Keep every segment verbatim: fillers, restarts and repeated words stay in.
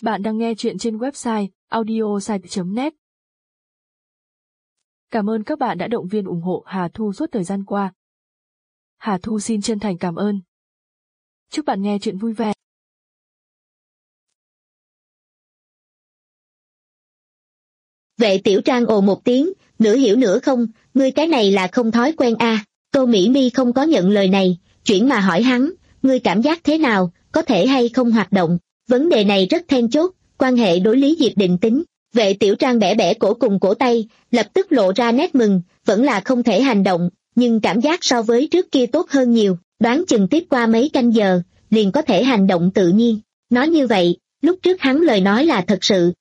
Bạn đang nghe chuyện trên website audiosite chấm net. Cảm ơn các bạn đã động viên ủng hộ Hà Thu suốt thời gian qua. Hà Thu xin chân thành cảm ơn. Chúc bạn nghe chuyện vui vẻ. Vệ Tiểu Trang ồ một tiếng, nửa hiểu nửa không, ngươi cái này là không thói quen a. À. Tô Mỹ Mi không có nhận lời này, chuyển mà hỏi hắn, ngươi cảm giác thế nào, có thể hay không hoạt động. Vấn đề này rất then chốt, quan hệ đối Lý Diệp định tính. Vệ Tiểu Trang bẻ bẻ cổ cùng cổ tay, lập tức lộ ra nét mừng, vẫn là không thể hành động, nhưng cảm giác so với trước kia tốt hơn nhiều, đoán chừng tiếp qua mấy canh giờ, liền có thể hành động tự nhiên. Nói như vậy, lúc trước hắn lời nói là thật sự.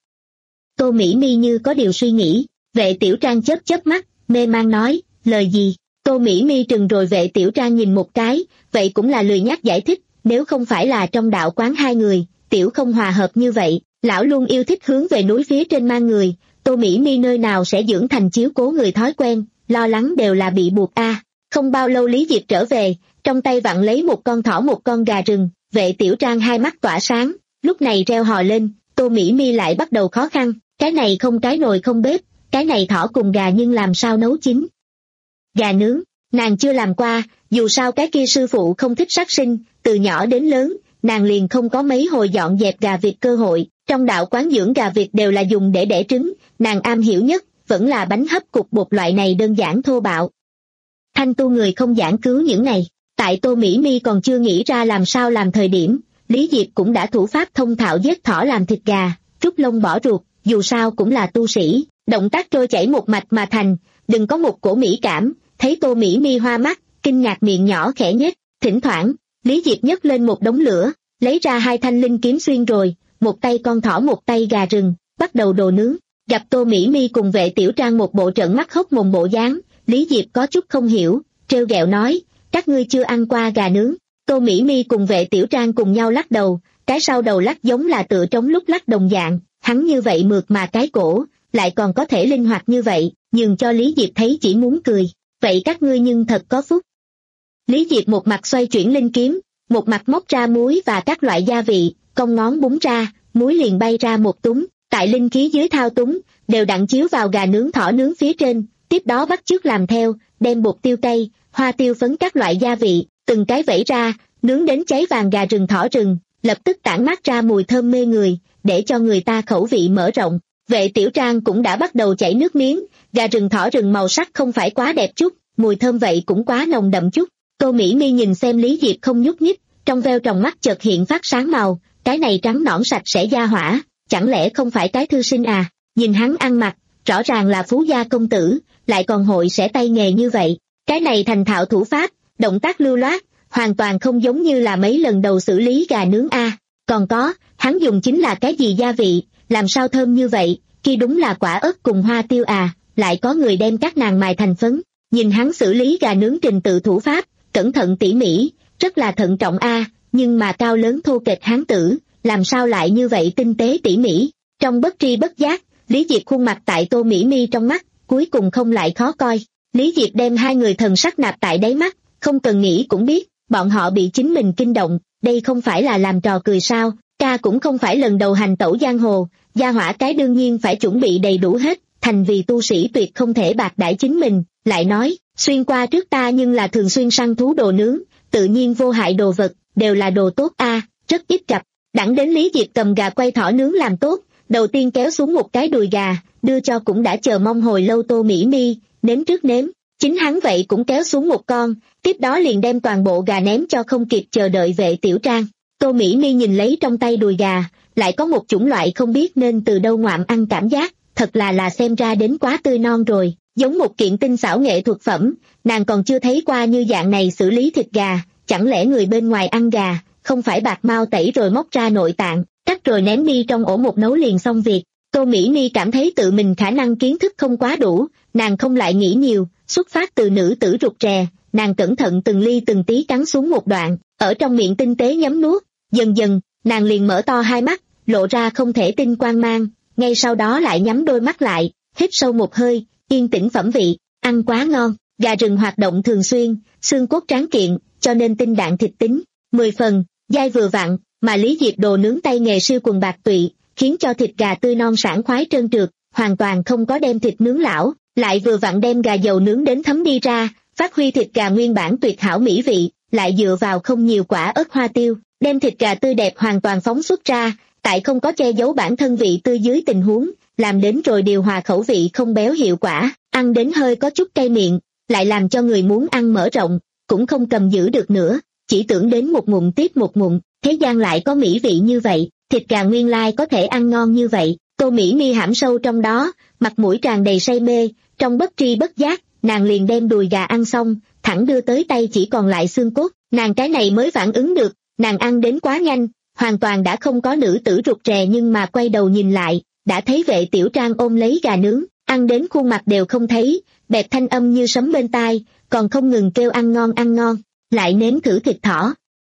Tô Mỹ Mi như có điều suy nghĩ, Vệ Tiểu Trang chớp chớp mắt, mê mang nói, lời gì? Tô Mỹ Mi trừng rồi Vệ Tiểu Trang nhìn một cái, vậy cũng là lười nhắc giải thích, nếu không phải là trong đạo quán hai người, tiểu không hòa hợp như vậy, lão luôn yêu thích hướng về núi phía trên mang người, Tô Mỹ Mi nơi nào sẽ dưỡng thành chiếu cố người thói quen, lo lắng đều là bị buộc a. À, không bao lâu Lý Diệp trở về, trong tay vặn lấy một con thỏ một con gà rừng, Vệ Tiểu Trang hai mắt tỏa sáng, lúc này reo hò lên, Tô Mỹ Mi lại bắt đầu khó khăn, cái này không cái nồi không bếp, cái này thỏ cùng gà nhưng làm sao nấu chín. Gà nướng, nàng chưa làm qua, dù sao cái kia sư phụ không thích sát sinh, từ nhỏ đến lớn, nàng liền không có mấy hồi dọn dẹp gà vịt cơ hội, trong đạo quán dưỡng gà vịt đều là dùng để đẻ trứng, nàng am hiểu nhất, vẫn là bánh hấp cục bột loại này đơn giản thô bạo. Thanh tu người không giảng cứu những này, tại Tô Mỹ Mi còn chưa nghĩ ra làm sao làm thời điểm, Lý Diệp cũng đã thủ pháp thông thạo giết thỏ làm thịt gà, trút lông bỏ ruột, dù sao cũng là tu sĩ, động tác trôi chảy một mạch mà thành, đừng có một cổ mỹ cảm, thấy Tô Mỹ Mi hoa mắt, kinh ngạc miệng nhỏ khẽ nhếch, thỉnh thoảng, Lý Diệp nhấc lên một đống lửa, lấy ra hai thanh linh kiếm xuyên rồi, một tay con thỏ một tay gà rừng, bắt đầu đồ nướng. Gặp Tô Mỹ Mi cùng Vệ Tiểu Trang một bộ trận mắt hốc mồm bộ dáng, Lý Diệp có chút không hiểu, trêu ghẹo nói, các ngươi chưa ăn qua gà nướng. Tô Mỹ Mi cùng Vệ Tiểu Trang cùng nhau lắc đầu, cái sau đầu lắc giống là tựa trống lúc lắc đồng dạng, hắn như vậy mượt mà cái cổ, lại còn có thể linh hoạt như vậy, nhường cho Lý Diệp thấy chỉ muốn cười, vậy các ngươi nhưng thật có phúc. Lý Diệp một mặt xoay chuyển linh kiếm, một mặt móc ra muối và các loại gia vị, cong ngón búng ra, muối liền bay ra một túng, tại linh khí dưới thao túng, đều đặn chiếu vào gà nướng thỏ nướng phía trên, tiếp đó bắt chước làm theo, đem bột tiêu cay, hoa tiêu phấn các loại gia vị, từng cái vẩy ra, nướng đến cháy vàng gà rừng thỏ rừng, lập tức tản mát ra mùi thơm mê người, để cho người ta khẩu vị mở rộng. Vệ Tiểu Trang cũng đã bắt đầu chảy nước miếng, gà rừng thỏ rừng màu sắc không phải quá đẹp chút, mùi thơm vậy cũng quá nồng đậm chút. Tô Mỹ Mi nhìn xem Lý Diệp không nhúc nhích, trong veo tròng mắt chợt hiện phát sáng màu, cái này trắng nõn sạch sẽ da hỏa, chẳng lẽ không phải cái thư sinh à? Nhìn hắn ăn mặc, rõ ràng là phú gia công tử, lại còn hội sẽ tay nghề như vậy, cái này thành thạo thủ pháp, động tác lưu loát, hoàn toàn không giống như là mấy lần đầu xử lý gà nướng a. À. Còn có, hắn dùng chính là cái gì gia vị, làm sao thơm như vậy, kia đúng là quả ớt cùng hoa tiêu à, lại có người đem các nàng mài thành phấn. Nhìn hắn xử lý gà nướng trình tự thủ pháp, cẩn thận tỉ mỉ, rất là thận trọng a, à, nhưng mà cao lớn thô kệch hán tử, làm sao lại như vậy tinh tế tỉ mỉ. Trong bất tri bất giác, Lý Diệp khuôn mặt tại Tô Mỹ Mi trong mắt, cuối cùng không lại khó coi. Lý Diệp đem hai người thần sắc nạp tại đáy mắt, không cần nghĩ cũng biết, bọn họ bị chính mình kinh động, đây không phải là làm trò cười sao, ca cũng không phải lần đầu hành tẩu giang hồ, gia hỏa cái đương nhiên phải chuẩn bị đầy đủ hết, thành vì tu sĩ tuyệt không thể bạc đãi chính mình, lại nói, xuyên qua trước ta nhưng là thường xuyên săn thú đồ nướng, tự nhiên vô hại đồ vật, đều là đồ tốt a, à, rất ít gặp. Đẳng đến Lý Diệp cầm gà quay thỏ nướng làm tốt, đầu tiên kéo xuống một cái đùi gà, đưa cho cũng đã chờ mong hồi lâu Tô Mỹ Mi, nếm trước nếm, chính hắn vậy cũng kéo xuống một con, tiếp đó liền đem toàn bộ gà ném cho không kịp chờ đợi Vệ Tiểu Trang. Tô Mỹ Mi nhìn lấy trong tay đùi gà, lại có một chủng loại không biết nên từ đâu ngoạm ăn cảm giác, thật là là xem ra đến quá tươi non rồi, giống một kiện tinh xảo nghệ thuật phẩm, nàng còn chưa thấy qua như dạng này xử lý thịt gà, chẳng lẽ người bên ngoài ăn gà, không phải bạc mau tẩy rồi móc ra nội tạng, cắt rồi ném đi trong ổ một nấu liền xong việc. Tô Mỹ Mi cảm thấy tự mình khả năng kiến thức không quá đủ, nàng không lại nghĩ nhiều, xuất phát từ nữ tử rụt rè, nàng cẩn thận từng ly từng tí cắn xuống một đoạn, ở trong miệng tinh tế nhấm nuốt, dần dần, nàng liền mở to hai mắt, lộ ra không thể tin quang mang, ngay sau đó lại nhắm đôi mắt lại, hít sâu một hơi, yên tĩnh phẩm vị, ăn quá ngon, gà rừng hoạt động thường xuyên, xương cốt tráng kiện, cho nên tinh đạm thịt tính, mười phần, dai vừa vặn, mà Lý Diệp đồ nướng tay nghề siêu quần bạc tụy, khiến cho thịt gà tươi non sảng khoái trơn trượt, hoàn toàn không có đem thịt nướng lão, lại vừa vặn đem gà dầu nướng đến thấm đi ra, phát huy thịt gà nguyên bản tuyệt hảo mỹ vị, lại dựa vào không nhiều quả ớt hoa tiêu, đem thịt gà tươi đẹp hoàn toàn phóng xuất ra, tại không có che giấu bản thân vị tươi dưới tình huống, làm đến rồi điều hòa khẩu vị không béo hiệu quả, ăn đến hơi có chút cay miệng, lại làm cho người muốn ăn mở rộng, cũng không cầm giữ được nữa, chỉ tưởng đến một ngụm tiếp một ngụm, thế gian lại có mỹ vị như vậy, thịt gà nguyên lai có thể ăn ngon như vậy, Tô Mỹ Mi hãm sâu trong đó, mặt mũi tràn đầy say mê, trong bất tri bất giác, nàng liền đem đùi gà ăn xong, thẳng đưa tới tay chỉ còn lại xương cốt, nàng cái này mới phản ứng được, nàng ăn đến quá nhanh, hoàn toàn đã không có nữ tử rụt rè nhưng mà quay đầu nhìn lại, đã thấy Vệ Tiểu Trang ôm lấy gà nướng, ăn đến khuôn mặt đều không thấy, bẹp thanh âm như sấm bên tai, còn không ngừng kêu ăn ngon ăn ngon, lại nếm thử thịt thỏ.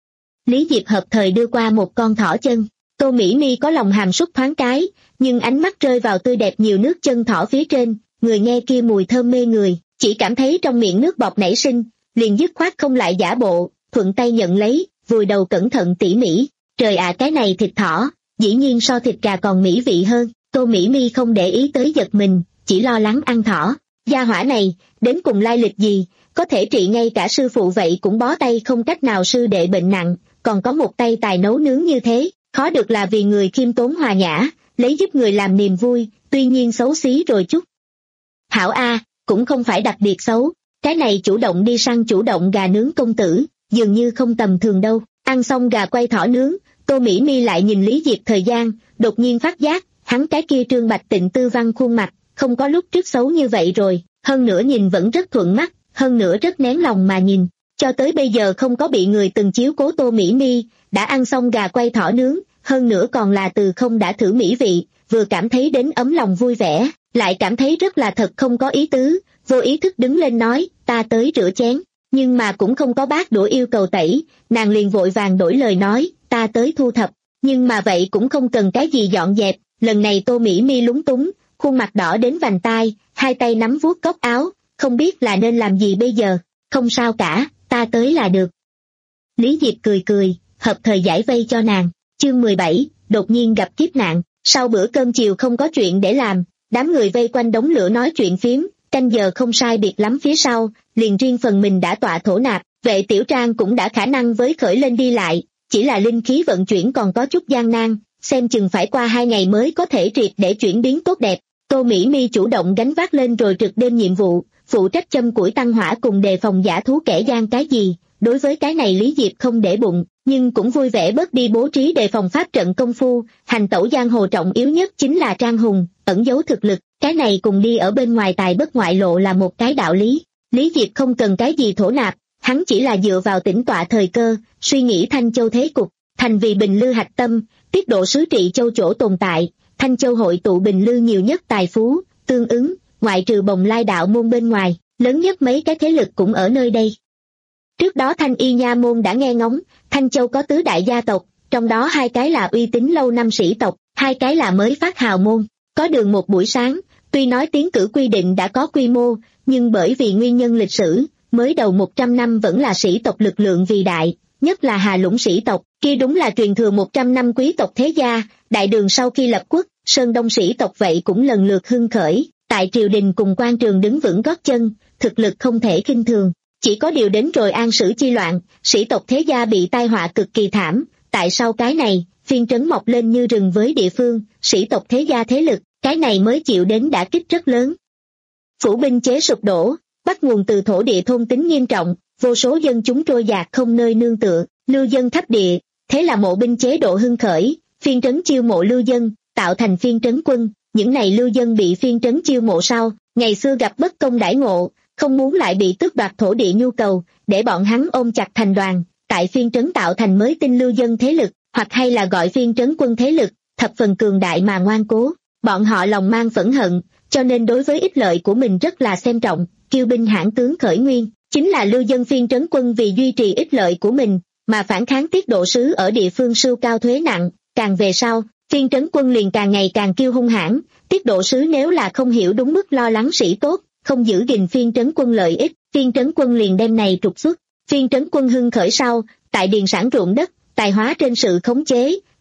Lý Diệp hợp thời đưa qua một con thỏ chân, Tô Mỹ Mi có lòng hàm súc thoáng cái, nhưng ánh mắt rơi vào tươi đẹp nhiều nước chân thỏ phía trên, người nghe kia mùi thơm mê người, chỉ cảm thấy trong miệng nước bọt nảy sinh, liền dứt khoát không lại giả bộ, thuận tay nhận lấy, vùi đầu cẩn thận tỉ mỉ. Trời ạ, cái này thịt thỏ, dĩ nhiên so thịt gà còn mỹ vị hơn. Tô Mỹ Mi không để ý tới giật mình, chỉ lo lắng ăn thỏ. Gia hỏa này, đến cùng lai lịch gì, có thể trị ngay cả sư phụ vậy cũng bó tay không cách nào sư đệ bệnh nặng, còn có một tay tài nấu nướng như thế, khó được là vì người khiêm tốn hòa nhã, lấy giúp người làm niềm vui, tuy nhiên xấu xí rồi chút. Hảo A, cũng không phải đặc biệt xấu, cái này chủ động đi săn chủ động gà nướng công tử, dường như không tầm thường đâu. Ăn xong gà quay thỏ nướng, Tô Mỹ Mi lại nhìn Lý Diệp thời gian, đột nhiên phát giác, hắn cái kia trương bạch tịnh tư văn khuôn mặt, không có lúc trước xấu như vậy rồi, hơn nữa nhìn vẫn rất thuận mắt, hơn nữa rất nén lòng mà nhìn, cho tới bây giờ không có bị người từng chiếu cố Tô Mỹ Mi, đã ăn xong gà quay thỏ nướng, hơn nữa còn là từ không đã thử mỹ vị, vừa cảm thấy đến ấm lòng vui vẻ, lại cảm thấy rất là thật không có ý tứ, vô ý thức đứng lên nói, ta tới rửa chén, nhưng mà cũng không có bác đũa yêu cầu tẩy, nàng liền vội vàng đổi lời nói, ta tới thu thập, nhưng mà vậy cũng không cần cái gì dọn dẹp, lần này Tô Mỹ Mi lúng túng, khuôn mặt đỏ đến vành tai, hai tay nắm vuốt góc áo, không biết là nên làm gì bây giờ, không sao cả, ta tới là được. Lý Diệp cười cười, hợp thời giải vây cho nàng, chương mười bảy, đột nhiên gặp kiếp nạn, sau bữa cơm chiều không có chuyện để làm, đám người vây quanh đống lửa nói chuyện phiếm, canh giờ không sai biệt lắm phía sau, liền riêng phần mình đã tọa thổ nạp, Vệ Tiểu Trang cũng đã khả năng với khởi lên đi lại, chỉ là linh khí vận chuyển còn có chút gian nan, xem chừng phải qua hai ngày mới có thể triệt để chuyển biến tốt đẹp. Tô Mỹ Mi chủ động gánh vác lên rồi trực đêm nhiệm vụ, phụ trách châm củi tăng hỏa cùng đề phòng giả thú kẻ gian cái gì, đối với cái này Lý Diệp không để bụng, nhưng cũng vui vẻ bớt đi bố trí đề phòng pháp trận công phu, hành tẩu giang hồ trọng yếu nhất chính là trang hùng, ẩn giấu thực lực, cái này cùng đi ở bên ngoài tài bất ngoại lộ là một cái đạo lý. Lý Diệp không cần cái gì thổ nạp, hắn chỉ là dựa vào tĩnh tọa thời cơ, suy nghĩ Thanh Châu thế cục, thành vì Bình Lư hạch tâm, tiết độ sứ trị châu chỗ tồn tại, Thanh Châu hội tụ Bình Lư nhiều nhất tài phú, tương ứng, ngoại trừ Bồng Lai đạo môn bên ngoài, lớn nhất mấy cái thế lực cũng ở nơi đây. Trước đó Thanh Y Nha môn đã nghe ngóng, Thanh Châu có tứ đại gia tộc, trong đó hai cái là uy tín lâu năm sĩ tộc, hai cái là mới phát hào môn, có đường một buổi sáng, tuy nói tiến cử quy định đã có quy mô, nhưng bởi vì nguyên nhân lịch sử, mới đầu một trăm năm vẫn là sĩ tộc lực lượng vì đại, nhất là Hà Lũng sĩ tộc, kia đúng là truyền thừa một trăm năm quý tộc thế gia, đại đường sau khi lập quốc, Sơn Đông sĩ tộc vậy cũng lần lượt hưng khởi, tại triều đình cùng quan trường đứng vững gót chân, thực lực không thể khinh thường. Chỉ có điều đến rồi An Sử chi loạn, sĩ tộc thế gia bị tai họa cực kỳ thảm, tại sau cái này, phiên trấn mọc lên như rừng với địa phương, sĩ tộc thế gia thế lực, cái này mới chịu đến đả kích rất lớn. Phủ binh chế sụp đổ, bắt nguồn từ thổ địa thôn tính nghiêm trọng, vô số dân chúng trôi dạt không nơi nương tựa, lưu dân thấp địa, thế là mộ binh chế độ hưng khởi, phiên trấn chiêu mộ lưu dân, tạo thành phiên trấn quân, những này lưu dân bị phiên trấn chiêu mộ sau, ngày xưa gặp bất công đãi ngộ, không muốn lại bị tước đoạt thổ địa nhu cầu, để bọn hắn ôm chặt thành đoàn, tại phiên trấn tạo thành mới tinh lưu dân thế lực, hoặc hay là gọi phiên trấn quân thế lực, thập phần cường đại mà ngoan cố, bọn họ lòng mang phẫn hận, cho nên đối với ích lợi của mình rất là xem trọng, kiêu binh hãn tướng khởi nguyên, chính là lưu dân phiên trấn quân vì duy trì ích lợi của mình, mà phản kháng tiết độ sứ ở địa phương sưu cao thuế nặng, càng về sau, phiên trấn quân liền càng ngày càng kiêu hung hãn, tiết độ sứ nếu là không hiểu đúng mức lo lắng sĩ tốt, không giữ gìn phiên trấn quân lợi ích, phiên trấn quân liền đem này trục xuất. Phiên trấn quân hưng khởi sau, tại điền sản ruộng đất, tài hóa trên sự khống chế,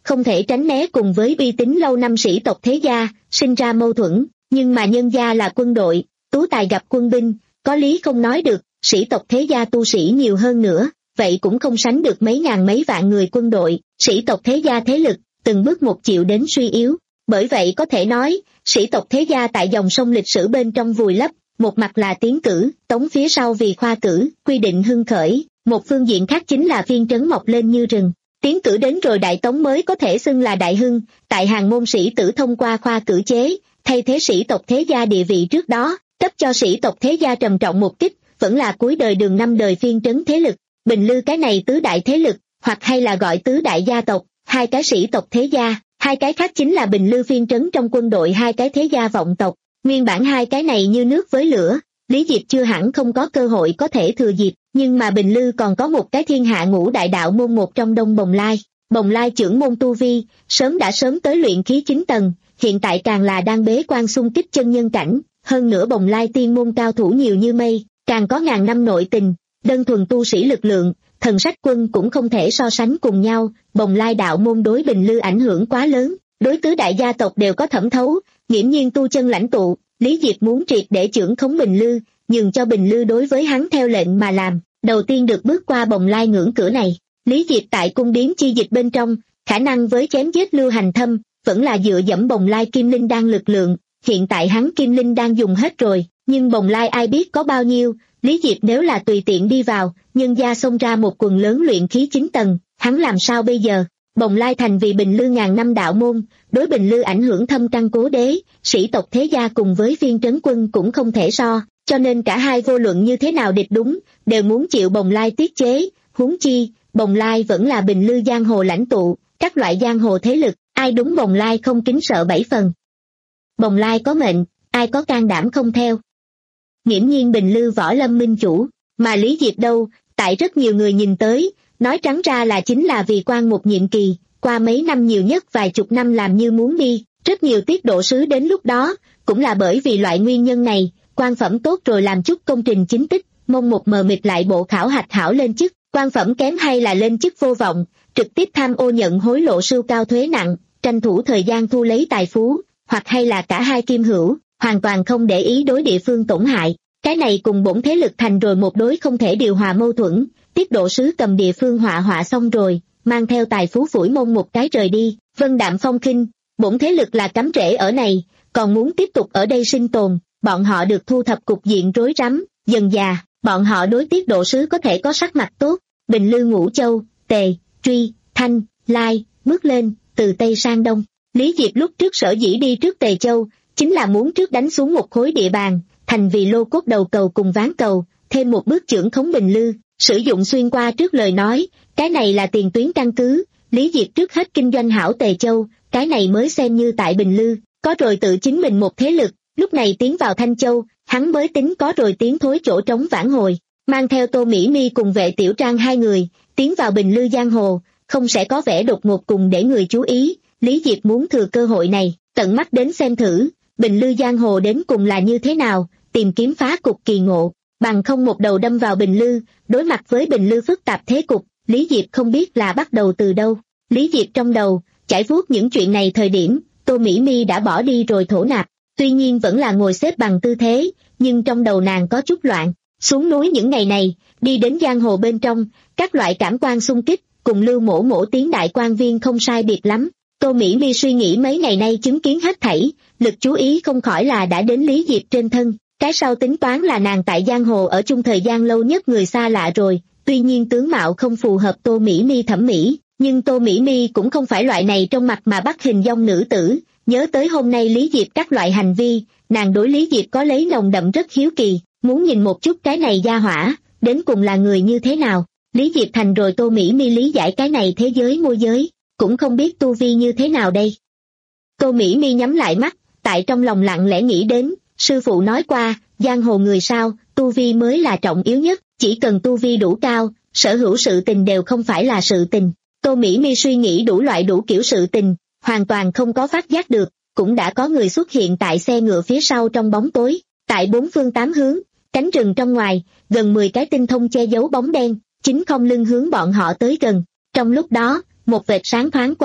không thể tránh né cùng với uy tín lâu năm sĩ tộc thế gia, sinh ra mâu thuẫn, nhưng mà nhân gia là quân đội, tú tài gặp quân binh, có lý không nói được, sĩ tộc thế gia tu sĩ nhiều hơn nữa, vậy cũng không sánh được mấy ngàn mấy vạn người quân đội, sĩ tộc thế gia thế lực, từng bước một chịu đến suy yếu. Bởi vậy có thể nói, sĩ tộc thế gia tại dòng sông lịch sử bên trong vùi lấp, một mặt là tiến cử, Tống phía sau vì khoa cử, quy định hưng khởi, một phương diện khác chính là phiên trấn mọc lên như rừng. Tiến cử đến rồi Đại Tống mới có thể xưng là Đại Hưng, tại hàng môn sĩ tử thông qua khoa cử chế, thay thế sĩ tộc thế gia địa vị trước đó, cấp cho sĩ tộc thế gia trầm trọng một kích, vẫn là cuối đời đường năm đời phiên trấn thế lực, Bình Lư cái này tứ đại thế lực, hoặc hay là gọi tứ đại gia tộc, hai cái sĩ tộc thế gia, hai cái khác chính là Bình Lư phiên trấn trong quân đội hai cái thế gia vọng tộc, nguyên bản hai cái này như nước với lửa, Lý Diệp chưa hẳn không có cơ hội có thể thừa dịp, nhưng mà Bình Lư còn có một cái thiên hạ ngũ đại đạo môn một trong Đông Bồng Lai, Bồng Lai trưởng môn tu vi, sớm đã sớm tới luyện khí chín tầng, hiện tại càng là đang bế quan xung kích chân nhân cảnh, hơn nữa Bồng Lai tiên môn cao thủ nhiều như mây, càng có ngàn năm nội tình, đơn thuần tu sĩ lực lượng, thần sách quân cũng không thể so sánh cùng nhau, Bồng Lai đạo môn đối Bình Lư ảnh hưởng quá lớn, đối tứ đại gia tộc đều có thẩm thấu, nghiễm nhiên tu chân lãnh tụ, Lý Diệp muốn triệt để trưởng khống Bình Lư, nhường cho Bình Lư đối với hắn theo lệnh mà làm, đầu tiên được bước qua Bồng Lai ngưỡng cửa này, Lý Diệp tại cung điếm chi dịch bên trong, khả năng với chém giết Lưu Hành Thâm, vẫn là dựa dẫm Bồng Lai Kim Linh Đan lực lượng, hiện tại hắn Kim Linh Đan dùng hết rồi, nhưng Bồng Lai ai biết có bao nhiêu, Lý Diệp nếu là tùy tiện đi vào, nhân gia xông ra một quần lớn luyện khí chín tầng, hắn làm sao bây giờ? Bồng Lai thành vì Bình Lư ngàn năm đạo môn, đối Bình Lư ảnh hưởng thâm căn cố đế, sĩ tộc thế gia cùng với phiên trấn quân cũng không thể so, cho nên cả hai vô luận như thế nào địch đúng, đều muốn chịu Bồng Lai tiết chế, huống chi, Bồng Lai vẫn là Bình Lư giang hồ lãnh tụ, các loại giang hồ thế lực, ai đúng Bồng Lai không kính sợ bảy phần. Bồng Lai có mệnh, ai có can đảm không theo. Nghiễm nhiên Bình Lư võ lâm minh chủ, mà Lý Diệp đâu, tại rất nhiều người nhìn tới, nói trắng ra là chính là vì quan một nhiệm kỳ, qua mấy năm nhiều nhất vài chục năm làm như muốn đi, rất nhiều tiết độ sứ đến lúc đó, cũng là bởi vì loại nguyên nhân này, quan phẩm tốt rồi làm chút công trình chính tích, mong một mờ mịt lại bộ khảo hạch hảo lên chức, quan phẩm kém hay là lên chức vô vọng, trực tiếp tham ô nhận hối lộ sưu cao thuế nặng, tranh thủ thời gian thu lấy tài phú, hoặc hay là cả hai kim hữu, hoàn toàn không để ý đối địa phương tổn hại. Cái này cùng bổn thế lực thành rồi một đối không thể điều hòa mâu thuẫn, tiết độ sứ cầm địa phương họa họa xong rồi, mang theo tài phú phủi mông một cái rời đi, vân đạm phong khinh, bổn thế lực là cắm rễ ở này, còn muốn tiếp tục ở đây sinh tồn, bọn họ được thu thập cục diện rối rắm, dần già, bọn họ đối tiết độ sứ có thể có sắc mặt tốt, Bình Lư Ngũ Châu, Tề, Truy, Thanh, Lai, bước lên, từ Tây sang Đông. Lý Diệp lúc trước sở dĩ đi trước Tề Châu, chính là muốn trước đánh xuống một khối địa bàn, thành vì lô cốt đầu cầu cùng ván cầu, thêm một bước trưởng khống Bình Lư, sử dụng xuyên qua trước lời nói, cái này là tiền tuyến căn cứ, Lý Diệp trước hết kinh doanh hảo Tề Châu, cái này mới xem như tại Bình Lư, có rồi tự chính mình một thế lực, lúc này tiến vào Thanh Châu, hắn mới tính có rồi tiến thối chỗ trống vãn hồi, mang theo Tô Mỹ Mi cùng Vệ Tiểu Trang hai người, tiến vào Bình Lư giang hồ, không sẽ có vẻ đột ngột cùng để người chú ý, Lý Diệp muốn thừa cơ hội này, tận mắt đến xem thử, Bình Lư giang hồ đến cùng là như thế nào, tìm kiếm phá cục kỳ ngộ, bằng không một đầu đâm vào Bình Lư, đối mặt với Bình Lư phức tạp thế cục, Lý Diệp không biết là bắt đầu từ đâu. Lý Diệp trong đầu, chải vuốt những chuyện này thời điểm, Tô Mỹ Mi đã bỏ đi rồi thổ nạp, tuy nhiên vẫn là ngồi xếp bằng tư thế, nhưng trong đầu nàng có chút loạn, xuống núi những ngày này, đi đến giang hồ bên trong, các loại cảm quan xung kích, cùng Lưu Mổ Mổ tiến đại quan viên không sai biệt lắm. Tô Mỹ Mi suy nghĩ mấy ngày nay chứng kiến hết thảy, lực chú ý không khỏi là đã đến Lý Diệp trên thân. Cái sau tính toán là nàng tại giang hồ ở chung thời gian lâu nhất người xa lạ rồi, tuy nhiên tướng mạo không phù hợp Tô Mỹ Mi thẩm mỹ, nhưng Tô Mỹ Mi cũng không phải loại này trong mặt mà bắt hình dong nữ tử, nhớ tới hôm nay Lý Diệp các loại hành vi, nàng đối Lý Diệp có lấy nồng đậm rất hiếu kỳ, muốn nhìn một chút cái này gia hỏa, đến cùng là người như thế nào. Lý Diệp thành rồi Tô Mỹ Mi lý giải cái này thế giới môi giới, cũng không biết tu vi như thế nào đây. Tô Mỹ Mi nhắm lại mắt, tại trong lòng lặng lẽ nghĩ đến, sư phụ nói qua, giang hồ người sao, tu vi mới là trọng yếu nhất, chỉ cần tu vi đủ cao, sở hữu sự tình đều không phải là sự tình. Tô Mỹ Mi suy nghĩ đủ loại đủ kiểu sự tình, hoàn toàn không có phát giác được, cũng đã có người xuất hiện tại xe ngựa phía sau trong bóng tối, tại bốn phương tám hướng, cánh rừng trong ngoài, gần mười cái tinh thông che giấu bóng đen, chính không lưng hướng bọn họ tới gần. Trong lúc đó, một vệt sáng thoáng qua,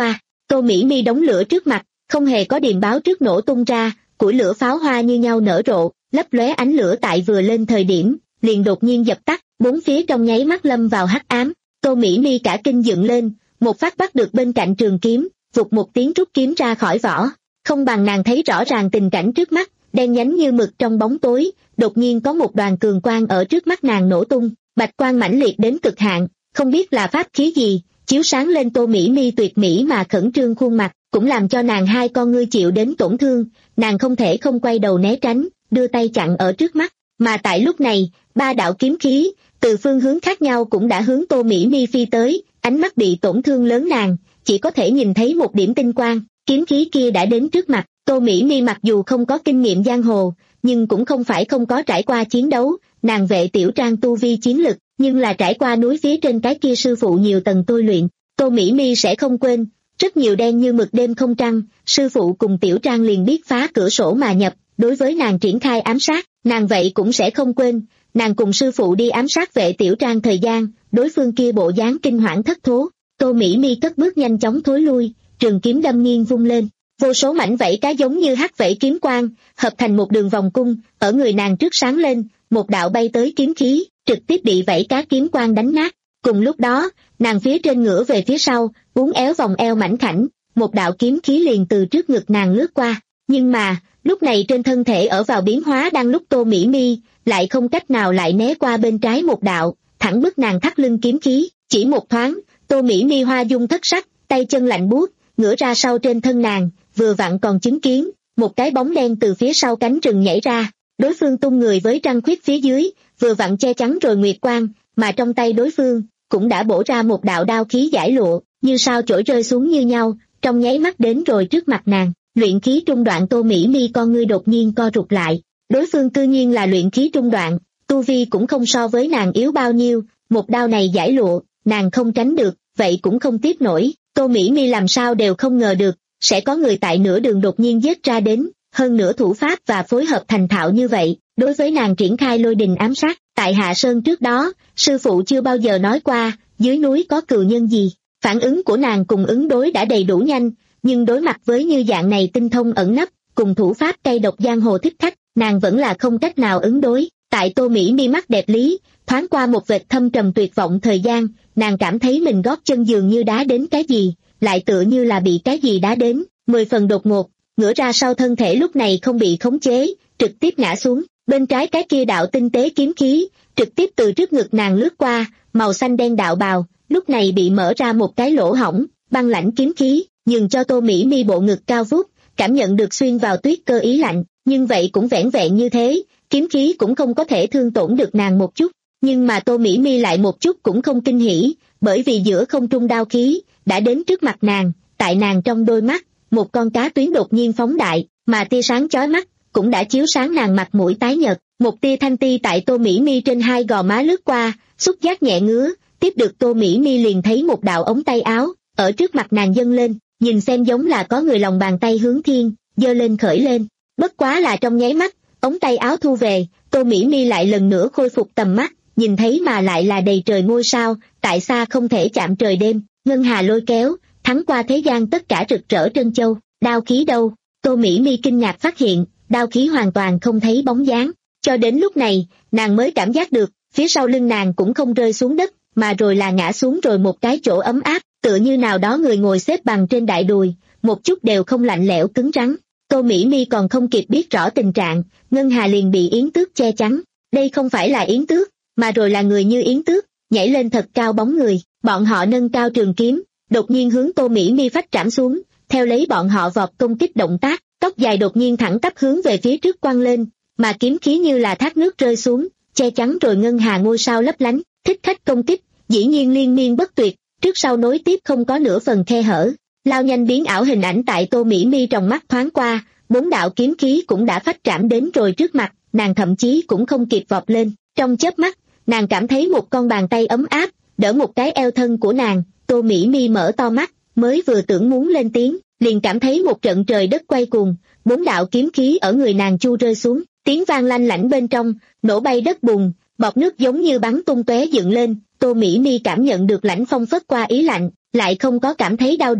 Tô Mỹ Mi đống lửa trước mặt, không hề có điềm báo trước nổ tung ra, củi lửa pháo hoa như nhau nở rộ, lấp lóe ánh lửa tại vừa lên thời điểm, liền đột nhiên dập tắt, bốn phía trong nháy mắt lâm vào hắc ám. Tô Mỹ Mi cả kinh dựng lên, một phát bắt được bên cạnh trường kiếm, vụt một tiếng rút kiếm ra khỏi vỏ. Không bằng nàng thấy rõ ràng tình cảnh trước mắt, đen nhánh như mực trong bóng tối, đột nhiên có một đoàn cường quang ở trước mắt nàng nổ tung, bạch quang mãnh liệt đến cực hạn, không biết là pháp khí gì, chiếu sáng lên Tô Mỹ Mi tuyệt mỹ mà khẩn trương khuôn mặt, cũng làm cho nàng hai con ngươi chịu đến tổn thương, nàng không thể không quay đầu né tránh, đưa tay chặn ở trước mắt, mà tại lúc này, ba đạo kiếm khí, từ phương hướng khác nhau cũng đã hướng Tô Mỹ Mi phi tới, ánh mắt bị tổn thương lớn nàng, chỉ có thể nhìn thấy một điểm tinh quang, kiếm khí kia đã đến trước mặt. Tô Mỹ Mi mặc dù không có kinh nghiệm giang hồ, nhưng cũng không phải không có trải qua chiến đấu, nàng Vệ Tiểu Trang tu vi chiến lực, nhưng là trải qua núi phía trên cái kia sư phụ nhiều tầng tôi luyện, Tô Mỹ Mi sẽ không quên, rất nhiều đen như mực đêm không trăng, sư phụ cùng Tiểu Trang liền biết phá cửa sổ mà nhập, đối với nàng triển khai ám sát, nàng vậy cũng sẽ không quên, nàng cùng sư phụ đi ám sát Vệ Tiểu Trang thời gian, đối phương kia bộ dáng kinh hoảng thất thố, Tô Mỹ Mi cất bước nhanh chóng thối lui, trường kiếm đâm nghiêng vung lên. Vô số mảnh vảy cá giống như hắc vảy kiếm quang, hợp thành một đường vòng cung, ở người nàng trước sáng lên, một đạo bay tới kiếm khí, trực tiếp bị vảy cá kiếm quang đánh nát. Cùng lúc đó, nàng phía trên ngửa về phía sau, uốn éo vòng eo mảnh khảnh, một đạo kiếm khí liền từ trước ngực nàng lướt qua. Nhưng mà, lúc này trên thân thể ở vào biến hóa đang lúc Tô Mỹ Mi, lại không cách nào lại né qua bên trái một đạo, thẳng bức nàng thắt lưng kiếm khí, chỉ một thoáng, Tô Mỹ Mi hoa dung thất sắc, tay chân lạnh buốt, ngửa ra sau trên thân nàng. Vừa vặn còn chứng kiến, một cái bóng đen từ phía sau cánh rừng nhảy ra, đối phương tung người với trăng khuyết phía dưới, vừa vặn che chắn rồi nguyệt quang, mà trong tay đối phương, cũng đã bổ ra một đạo đao khí giải lụa, như sao chổi rơi xuống như nhau, trong nháy mắt đến rồi trước mặt nàng, luyện khí trung đoạn. Tô Mỹ Mi con ngươi đột nhiên co rụt lại, đối phương cư nhiên là luyện khí trung đoạn, tu vi cũng không so với nàng yếu bao nhiêu, một đao này giải lụa, nàng không tránh được, vậy cũng không tiếp nổi, Tô Mỹ Mi làm sao đều không ngờ được, sẽ có người tại nửa đường đột nhiên giết ra đến, hơn nữa thủ pháp và phối hợp thành thạo như vậy, đối với nàng triển khai lôi đình ám sát. Tại Hạ Sơn trước đó, sư phụ chưa bao giờ nói qua, dưới núi có cừu nhân gì, phản ứng của nàng cùng ứng đối đã đầy đủ nhanh, nhưng đối mặt với như dạng này tinh thông ẩn nấp, cùng thủ pháp cay độc giang hồ thích khách, nàng vẫn là không cách nào ứng đối. Tại Tô Mỹ Mi mắt đẹp lý, thoáng qua một vệt thâm trầm tuyệt vọng thời gian, nàng cảm thấy mình gót chân dường như đá đến cái gì, lại tựa như là bị cái gì đá đến, mười phần đột ngột, ngửa ra sau thân thể lúc này không bị khống chế, trực tiếp ngã xuống, bên trái cái kia đạo tinh tế kiếm khí, trực tiếp từ trước ngực nàng lướt qua, màu xanh đen đạo bào, lúc này bị mở ra một cái lỗ hổng, băng lãnh kiếm khí, nhường cho Tô Mỹ Mi bộ ngực cao vút, cảm nhận được xuyên vào tuyết cơ ý lạnh, nhưng vậy cũng vẻn vẹn như thế, kiếm khí cũng không có thể thương tổn được nàng một chút, nhưng mà Tô Mỹ Mi lại một chút cũng không kinh hỉ, bởi vì giữa không trung đao khí đã đến trước mặt nàng, tại nàng trong đôi mắt, một con cá tuyến đột nhiên phóng đại, mà tia sáng chói mắt cũng đã chiếu sáng nàng mặt mũi tái nhợt, một tia thanh ti tại Tô Mỹ Mi trên hai gò má lướt qua, xúc giác nhẹ ngứa, tiếp được Tô Mỹ Mi liền thấy một đạo ống tay áo ở trước mặt nàng dâng lên, nhìn xem giống là có người lòng bàn tay hướng thiên, giơ lên khởi lên, bất quá là trong nháy mắt, ống tay áo thu về, Tô Mỹ Mi lại lần nữa khôi phục tầm mắt, nhìn thấy mà lại là đầy trời ngôi sao, tại xa không thể chạm trời đêm, ngân hà lôi kéo, thắng qua thế gian tất cả rực rỡ trân châu, đao khí đâu? Tô Mỹ Mi kinh ngạc phát hiện, đao khí hoàn toàn không thấy bóng dáng, cho đến lúc này, nàng mới cảm giác được, phía sau lưng nàng cũng không rơi xuống đất, mà rồi là ngã xuống rồi một cái chỗ ấm áp, tựa như nào đó người ngồi xếp bằng trên đại đùi, một chút đều không lạnh lẽo cứng rắn. Tô Mỹ Mi còn không kịp biết rõ tình trạng, ngân hà liền bị Yến Tước che chắn, đây không phải là Yến Tước, mà rồi là người như Yến Tước, nhảy lên thật cao bóng người, bọn họ nâng cao trường kiếm, đột nhiên hướng Tô Mỹ Mi phách trảm xuống, theo lấy bọn họ vọt công kích động tác, tóc dài đột nhiên thẳng tắp hướng về phía trước quăng lên, mà kiếm khí như là thác nước rơi xuống, che chắn rồi ngân hà ngôi sao lấp lánh, thích khách công kích, dĩ nhiên liên miên bất tuyệt, trước sau nối tiếp không có nửa phần khe hở, lao nhanh biến ảo hình ảnh tại Tô Mỹ Mi trong mắt thoáng qua, bốn đạo kiếm khí cũng đã phách trảm đến rồi trước mặt, nàng thậm chí cũng không kịp vọt lên, trong chớp mắt, nàng cảm thấy một con bàn tay ấm áp, đỡ một cái eo thân của nàng, Tô Mỹ Mi mở to mắt, mới vừa tưởng muốn lên tiếng, liền cảm thấy một trận trời đất quay cuồng, bốn đạo kiếm khí ở người nàng chu rơi xuống, tiếng vang lanh lảnh bên trong, nổ bay đất bùn, bọt nước giống như bắn tung tóe dựng lên, Tô Mỹ Mi cảm nhận được lãnh phong phất qua ý lạnh, lại không có cảm thấy đau đớn,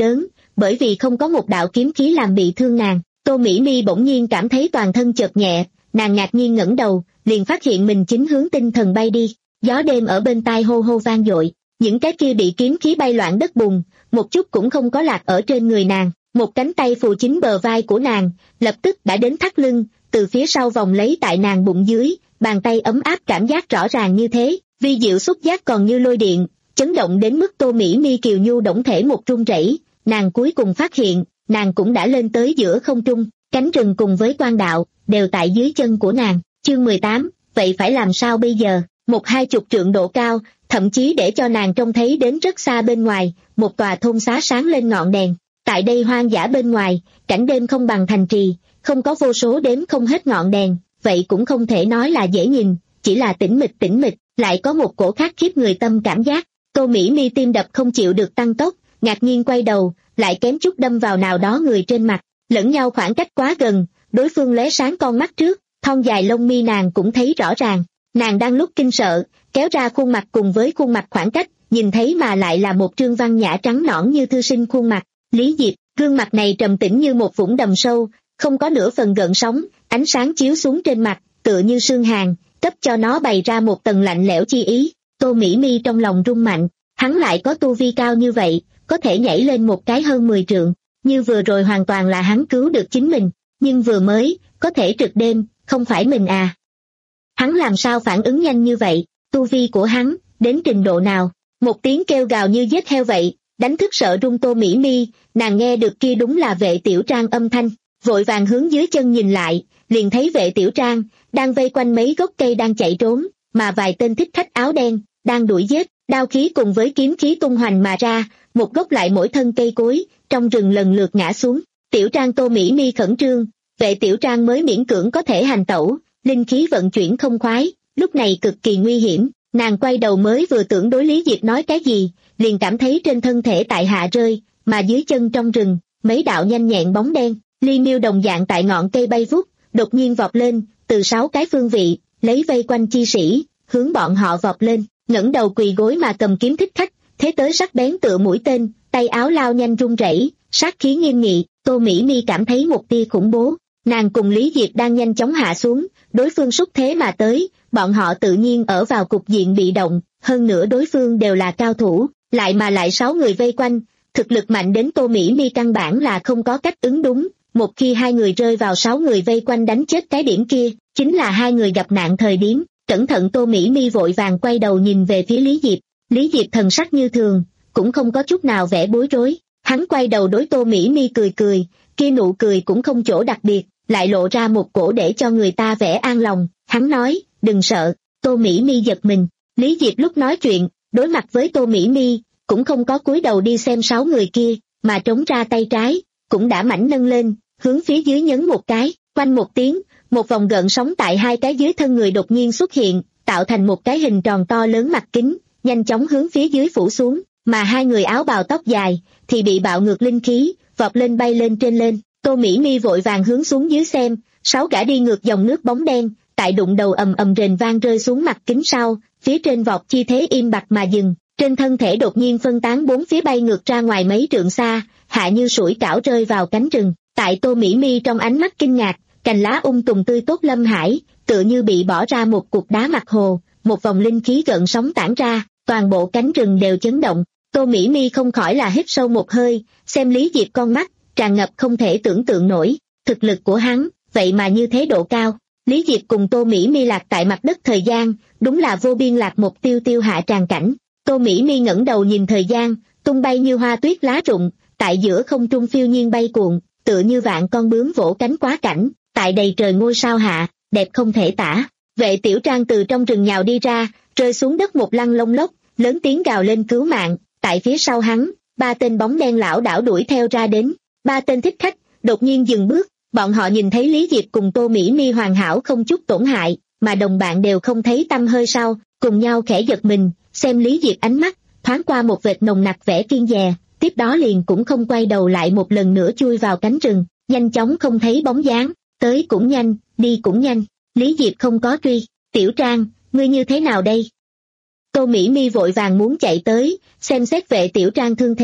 bởi vì không có một đạo kiếm khí làm bị thương nàng. Tô Mỹ Mi bỗng nhiên cảm thấy toàn thân chợt nhẹ, nàng ngạc nhiên ngẩng đầu, liền phát hiện mình chính hướng tinh thần bay đi. Gió đêm ở bên tai hô hô vang dội, những cái kia bị kiếm khí bay loạn đất bùn, một chút cũng không có lạc ở trên người nàng. Một cánh tay phù chính bờ vai của nàng, lập tức đã đến thắt lưng, từ phía sau vòng lấy tại nàng bụng dưới, bàn tay ấm áp cảm giác rõ ràng như thế, vi diệu xúc giác còn như lôi điện, chấn động đến mức Tô Mỹ Mi kiều nhu đổng thể một run rẩy. Nàng cuối cùng phát hiện, nàng cũng đã lên tới giữa không trung, cánh rừng cùng với quan đạo, đều tại dưới chân của nàng. Chương mười tám, vậy phải làm sao bây giờ? Một hai chục trượng độ cao, thậm chí để cho nàng trông thấy đến rất xa bên ngoài, một tòa thôn xá sáng lên ngọn đèn. Tại đây hoang dã bên ngoài, cảnh đêm không bằng thành trì, không có vô số đếm không hết ngọn đèn, vậy cũng không thể nói là dễ nhìn, chỉ là tĩnh mịch tĩnh mịch, lại có một cổ khát khiếp người tâm cảm giác. Tô Mỹ Mi tim đập không chịu được tăng tốc, ngạc nhiên quay đầu, lại kém chút đâm vào nào đó người trên mặt, lẫn nhau khoảng cách quá gần, đối phương lóe sáng con mắt trước, thon dài lông mi nàng cũng thấy rõ ràng. Nàng đang lúc kinh sợ, kéo ra khuôn mặt cùng với khuôn mặt khoảng cách, nhìn thấy mà lại là một trương văn nhã trắng nõn như thư sinh khuôn mặt. Lý Diệp, gương mặt này trầm tĩnh như một vũng đầm sâu, không có nửa phần gợn sóng, ánh sáng chiếu xuống trên mặt, tựa như sương hàn, cấp cho nó bày ra một tầng lạnh lẽo chi ý. Tô Mỹ Mi trong lòng rung mạnh, hắn lại có tu vi cao như vậy, có thể nhảy lên một cái hơn mười trượng, như vừa rồi hoàn toàn là hắn cứu được chính mình, nhưng vừa mới, có thể trực đêm, không phải mình à. Hắn làm sao phản ứng nhanh như vậy, tu vi của hắn, đến trình độ nào? Một tiếng kêu gào như giết heo vậy, đánh thức sợ run Tô Mỹ Mi, nàng nghe được kia đúng là Vệ Tiểu Trang âm thanh, vội vàng hướng dưới chân nhìn lại, liền thấy Vệ Tiểu Trang, đang vây quanh mấy gốc cây đang chạy trốn, mà vài tên thích khách áo đen, đang đuổi giết, đao khí cùng với kiếm khí tung hoành mà ra, một gốc lại mỗi thân cây cối, trong rừng lần lượt ngã xuống. Tiểu Trang Tô Mỹ Mi khẩn trương, Vệ Tiểu Trang mới miễn cưỡng có thể hành tẩu, linh khí vận chuyển không khoái, lúc này cực kỳ nguy hiểm, nàng quay đầu mới vừa tưởng đối Lý Diệp nói cái gì, liền cảm thấy trên thân thể tại hạ rơi, mà dưới chân trong rừng, mấy đạo nhanh nhẹn bóng đen, ly miêu đồng dạng tại ngọn cây bay vút, đột nhiên vọt lên, từ sáu cái phương vị, lấy vây quanh chi sĩ, hướng bọn họ vọt lên, ngẩng đầu quỳ gối mà cầm kiếm thích khách, thế tới sắc bén tựa mũi tên, tay áo lao nhanh run rẩy, sát khí nghiêm nghị. Tô Mỹ Mi cảm thấy một tia khủng bố, nàng cùng Lý Diệp đang nhanh chóng hạ xuống, đối phương xúc thế mà tới, bọn họ tự nhiên ở vào cục diện bị động, hơn nữa đối phương đều là cao thủ, lại mà lại sáu người vây quanh, thực lực mạnh đến Tô Mỹ Mi căn bản là không có cách ứng đúng, một khi hai người rơi vào sáu người vây quanh đánh chết cái điểm kia, chính là hai người gặp nạn thời điểm. Cẩn thận Tô Mỹ Mi vội vàng quay đầu nhìn về phía Lý Diệp, Lý Diệp thần sắc như thường, cũng không có chút nào vẻ bối rối, hắn quay đầu đối Tô Mỹ Mi cười cười, kia nụ cười cũng không chỗ đặc biệt, lại lộ ra một cổ để cho người ta vẻ an lòng, hắn nói, đừng sợ. Tô Mỹ Mi giật mình, Lý Diệp lúc nói chuyện, đối mặt với Tô Mỹ Mi, cũng không có cúi đầu đi xem sáu người kia, mà trống ra tay trái, cũng đã mảnh nâng lên, hướng phía dưới nhấn một cái, quanh một tiếng, một vòng gợn sóng tại hai cái dưới thân người đột nhiên xuất hiện, tạo thành một cái hình tròn to lớn mặt kính, nhanh chóng hướng phía dưới phủ xuống, mà hai người áo bào tóc dài, thì bị bạo ngược linh khí, vọt lên bay lên trên lên. Tô Mỹ Mi vội vàng hướng xuống dưới xem, sáu gã đi ngược dòng nước bóng đen, tại đụng đầu ầm ầm rền vang rơi xuống mặt kính sau, phía trên vọt chi thế im bặt mà dừng, trên thân thể đột nhiên phân tán bốn phía bay ngược ra ngoài mấy trượng xa, hạ như sủi cảo rơi vào cánh rừng. Tại Tô Mỹ Mi trong ánh mắt kinh ngạc, cành lá ung tùm tươi tốt lâm hải, tựa như bị bỏ ra một cục đá mặt hồ, một vòng linh khí gợn sóng tản ra, toàn bộ cánh rừng đều chấn động. Tô Mỹ Mi không khỏi là hít sâu một hơi, xem Lý Diệp con mắt, tràn ngập không thể tưởng tượng nổi, thực lực của hắn, vậy mà như thế độ cao. Lý Diệp cùng Tô Mỹ Mi lạc tại mặt đất thời gian, đúng là vô biên lạc một tiêu tiêu hạ tràn cảnh. Tô Mỹ Mi ngẩng đầu nhìn thời gian, tung bay như hoa tuyết lá rụng, tại giữa không trung phiêu nhiên bay cuộn, tựa như vạn con bướm vỗ cánh quá cảnh, tại đầy trời ngôi sao hạ, đẹp không thể tả. Vệ Tiểu Trang từ trong rừng nhào đi ra, rơi xuống đất một lăn lông lốc, lớn tiếng gào lên cứu mạng. Tại phía sau hắn, ba tên bóng đen lão đảo đuổi theo ra đến, ba tên thích khách đột nhiên dừng bước, bọn họ nhìn thấy Lý Diệp cùng Tô Mỹ Mi hoàn hảo không chút tổn hại, mà đồng bạn đều không thấy tăm hơi sau, cùng nhau khẽ giật mình, xem Lý Diệp ánh mắt thoáng qua một vệt nồng nặc vẻ kiên dè, tiếp đó liền cũng không quay đầu lại một lần nữa chui vào cánh rừng, nhanh chóng không thấy bóng dáng, tới cũng nhanh, đi cũng nhanh. Lý Diệp không có truy. Tiểu Trang, ngươi như thế nào đây? Tô Mỹ Mi vội vàng muốn chạy tới, xem xét Vệ Tiểu Trang thương thế,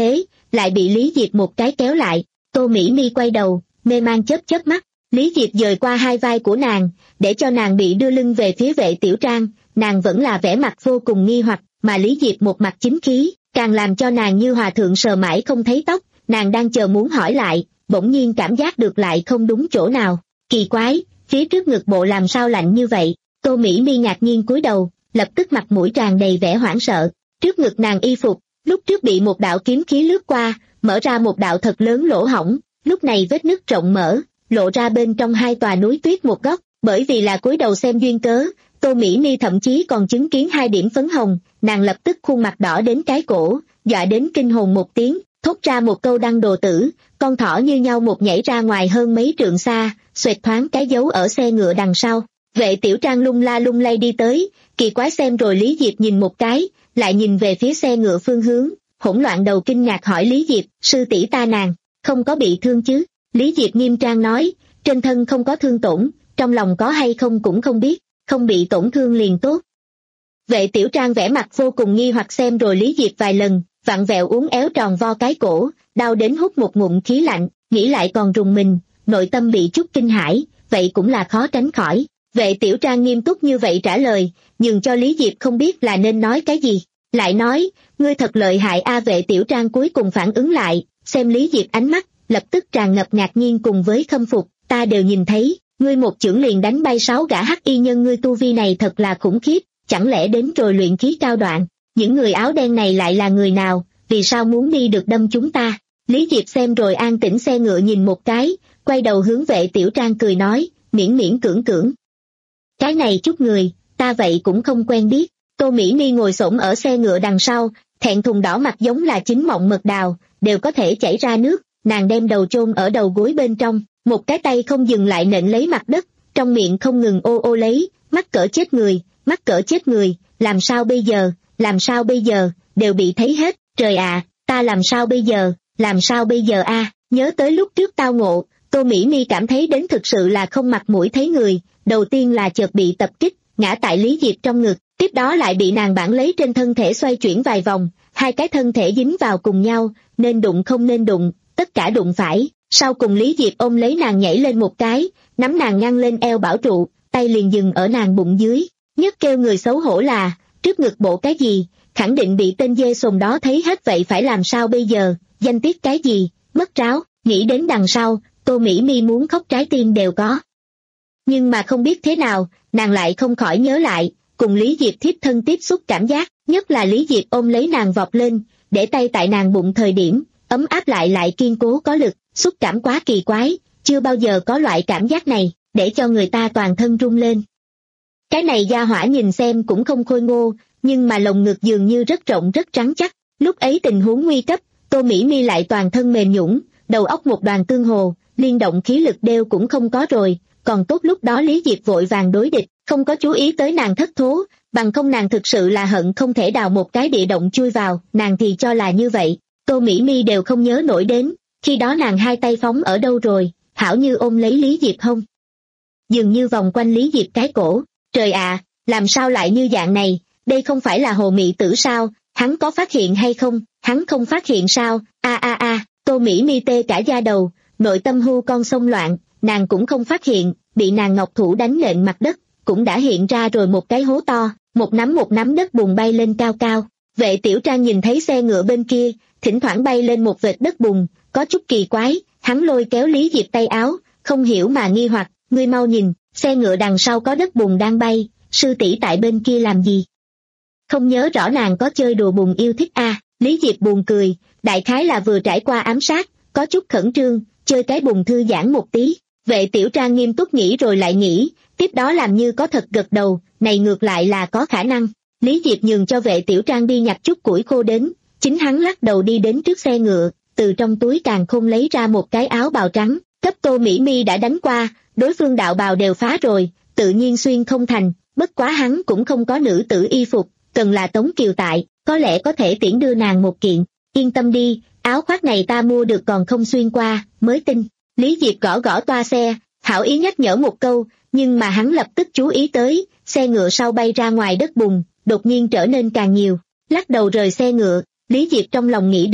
lại bị Lý Diệp một cái kéo lại. Tô Mỹ Mi quay đầu, mê man chớp chớp mắt. Lý Diệp dời qua hai vai của nàng, để cho nàng bị đưa lưng về phía Vệ Tiểu Trang, nàng vẫn là vẻ mặt vô cùng nghi hoặc, mà Lý Diệp một mặt chính khí, càng làm cho nàng như hòa thượng sờ mãi không thấy tóc, nàng đang chờ muốn hỏi lại, bỗng nhiên cảm giác được lại không đúng chỗ nào. Kỳ quái, phía trước ngực bộ làm sao lạnh như vậy? Tô Mỹ Mi ngạc nhiên cúi đầu, lập tức mặt mũi tràn đầy vẻ hoảng sợ. Trước ngực nàng y phục, lúc trước bị một đạo kiếm khí lướt qua, mở ra một đạo thật lớn lỗ hổng, lúc này vết nứt rộng mở, lộ ra bên trong hai tòa núi tuyết một góc. Bởi vì là cúi đầu xem duyên cớ, Tô Mỹ Mi thậm chí còn chứng kiến hai điểm phấn hồng, nàng lập tức khuôn mặt đỏ đến cái cổ, dọa đến kinh hồn một tiếng, thốt ra một câu đăng đồ tử, con thỏ như nhau một nhảy ra ngoài hơn mấy trượng xa, xoẹt thoáng cái dấu ở xe ngựa đằng sau. Vệ Tiểu Trang lung la lung lay đi tới, kỳ quái xem rồi Lý Diệp nhìn một cái, lại nhìn về phía xe ngựa phương hướng, hỗn loạn đầu kinh ngạc hỏi Lý Diệp, sư tỷ ta nàng, không có bị thương chứ? Lý Diệp nghiêm trang nói, trên thân không có thương tổn, trong lòng có hay không cũng không biết, không bị tổn thương liền tốt. Vệ Tiểu Trang vẻ mặt vô cùng nghi hoặc xem rồi Lý Diệp vài lần, vặn vẹo uốn éo tròn vo cái cổ, đau đến hút một ngụm khí lạnh, nghĩ lại còn rùng mình, nội tâm bị chút kinh hãi, vậy cũng là khó tránh khỏi. Vệ Tiểu Trang nghiêm túc như vậy trả lời, nhường cho Lý Diệp không biết là nên nói cái gì, lại nói, ngươi thật lợi hại a. Vệ Tiểu Trang cuối cùng phản ứng lại, xem Lý Diệp ánh mắt, lập tức tràn ngập ngạc nhiên cùng với khâm phục, ta đều nhìn thấy, ngươi một chưởng liền đánh bay sáu gã hắc y nhân, ngươi tu vi này thật là khủng khiếp, chẳng lẽ đến rồi luyện khí cao đoạn, những người áo đen này lại là người nào, vì sao muốn đi được đâm chúng ta? Lý Diệp xem rồi an tĩnh xe ngựa nhìn một cái, quay đầu hướng Vệ Tiểu Trang cười nói, miễn miễn cưỡng cưỡng. Cái này chút người, ta vậy cũng không quen biết. Tô Mỹ Mi ngồi xổm ở xe ngựa đằng sau, thẹn thùng đỏ mặt giống là chín mọng mật đào, đều có thể chảy ra nước, nàng đem đầu chôn ở đầu gối bên trong, một cái tay không dừng lại nện lấy mặt đất, trong miệng không ngừng ô ô lấy, mắc cỡ chết người, mắc cỡ chết người, làm sao bây giờ, làm sao bây giờ, đều bị thấy hết, trời ạ, ta làm sao bây giờ, làm sao bây giờ a? Nhớ tới lúc trước tao ngộ, Tô Mỹ Mi cảm thấy đến thực sự là không mặt mũi thấy người, đầu tiên là chợt bị tập kích, ngã tại Lý Diệp trong ngực, tiếp đó lại bị nàng bản lấy trên thân thể xoay chuyển vài vòng, hai cái thân thể dính vào cùng nhau, nên đụng không nên đụng, tất cả đụng phải, sau cùng Lý Diệp ôm lấy nàng nhảy lên một cái, nắm nàng ngăn lên eo bảo trụ, tay liền dừng ở nàng bụng dưới, nhất kêu người xấu hổ là, trước ngực bộ cái gì, khẳng định bị tên dê sồn đó thấy hết vậy phải làm sao bây giờ, danh tiết cái gì, mất tráo, nghĩ đến đằng sau, Tô Mỹ Mi muốn khóc trái tim đều có. Nhưng mà không biết thế nào, nàng lại không khỏi nhớ lại, cùng Lý Diệp thiếp thân tiếp xúc cảm giác, nhất là Lý Diệp ôm lấy nàng vọt lên, để tay tại nàng bụng thời điểm, ấm áp lại lại kiên cố có lực, xúc cảm quá kỳ quái, chưa bao giờ có loại cảm giác này, để cho người ta toàn thân rung lên. Cái này gia hỏa nhìn xem cũng không khôi ngô, nhưng mà lồng ngực dường như rất rộng rất trắng chắc, lúc ấy tình huống nguy cấp, Tô Mỹ Mi lại toàn thân mềm nhũn, đầu óc một đoàn tương hồ, liên động khí lực đều cũng không có rồi, còn tốt lúc đó Lý Diệp vội vàng đối địch, không có chú ý tới nàng thất thố, bằng không nàng thực sự là hận không thể đào một cái địa động chui vào, nàng thì cho là như vậy, Tô Mỹ Mi đều không nhớ nổi đến, khi đó nàng hai tay phóng ở đâu rồi, hảo như ôm lấy Lý Diệp không? Dường như vòng quanh Lý Diệp cái cổ, trời ạ, làm sao lại như dạng này, đây không phải là Hồ Mị Tử sao, hắn có phát hiện hay không, hắn không phát hiện sao, a a a, Tô Mỹ Mi tê cả da đầu, nội tâm hưu con sông loạn, nàng cũng không phát hiện, bị nàng ngọc thủ đánh nện mặt đất, cũng đã hiện ra rồi một cái hố to, một nắm một nắm đất bùn bay lên cao cao. Vệ Tiểu Trang nhìn thấy xe ngựa bên kia, thỉnh thoảng bay lên một vệt đất bùn, có chút kỳ quái, hắn lôi kéo Lý Diệp tay áo, không hiểu mà nghi hoặc, ngươi mau nhìn, xe ngựa đằng sau có đất bùn đang bay, sư tỷ tại bên kia làm gì? Không nhớ rõ nàng có chơi đùa bùn yêu thích a. À. Lý Diệp buồn cười, đại khái là vừa trải qua ám sát, có chút khẩn trương, chơi cái bùn thư giãn một tí. Vệ Tiểu Trang nghiêm túc nghĩ rồi lại nghĩ, tiếp đó làm như có thật gật đầu, này ngược lại là có khả năng. Lý Diệp nhường cho Vệ Tiểu Trang đi nhặt chút củi khô đến, chính hắn lắc đầu đi đến trước xe ngựa, từ trong túi càn khôn lấy ra một cái áo bào trắng, cấp Tô Mỹ Mi đã đánh qua, đối phương đạo bào đều phá rồi, tự nhiên xuyên không thành, bất quá hắn cũng không có nữ tử y phục, cần là Tống Kiều tại, có lẽ có thể tiễn đưa nàng một kiện, yên tâm đi, áo khoác này ta mua được còn không xuyên qua, mới tin. Lý Diệp gõ gõ toa xe, hảo ý nhắc nhở một câu, nhưng mà hắn lập tức chú ý tới, xe ngựa sau bay ra ngoài đất bùn, đột nhiên trở nên càng nhiều, lắc đầu rời xe ngựa, Lý Diệp trong lòng nghĩ đến,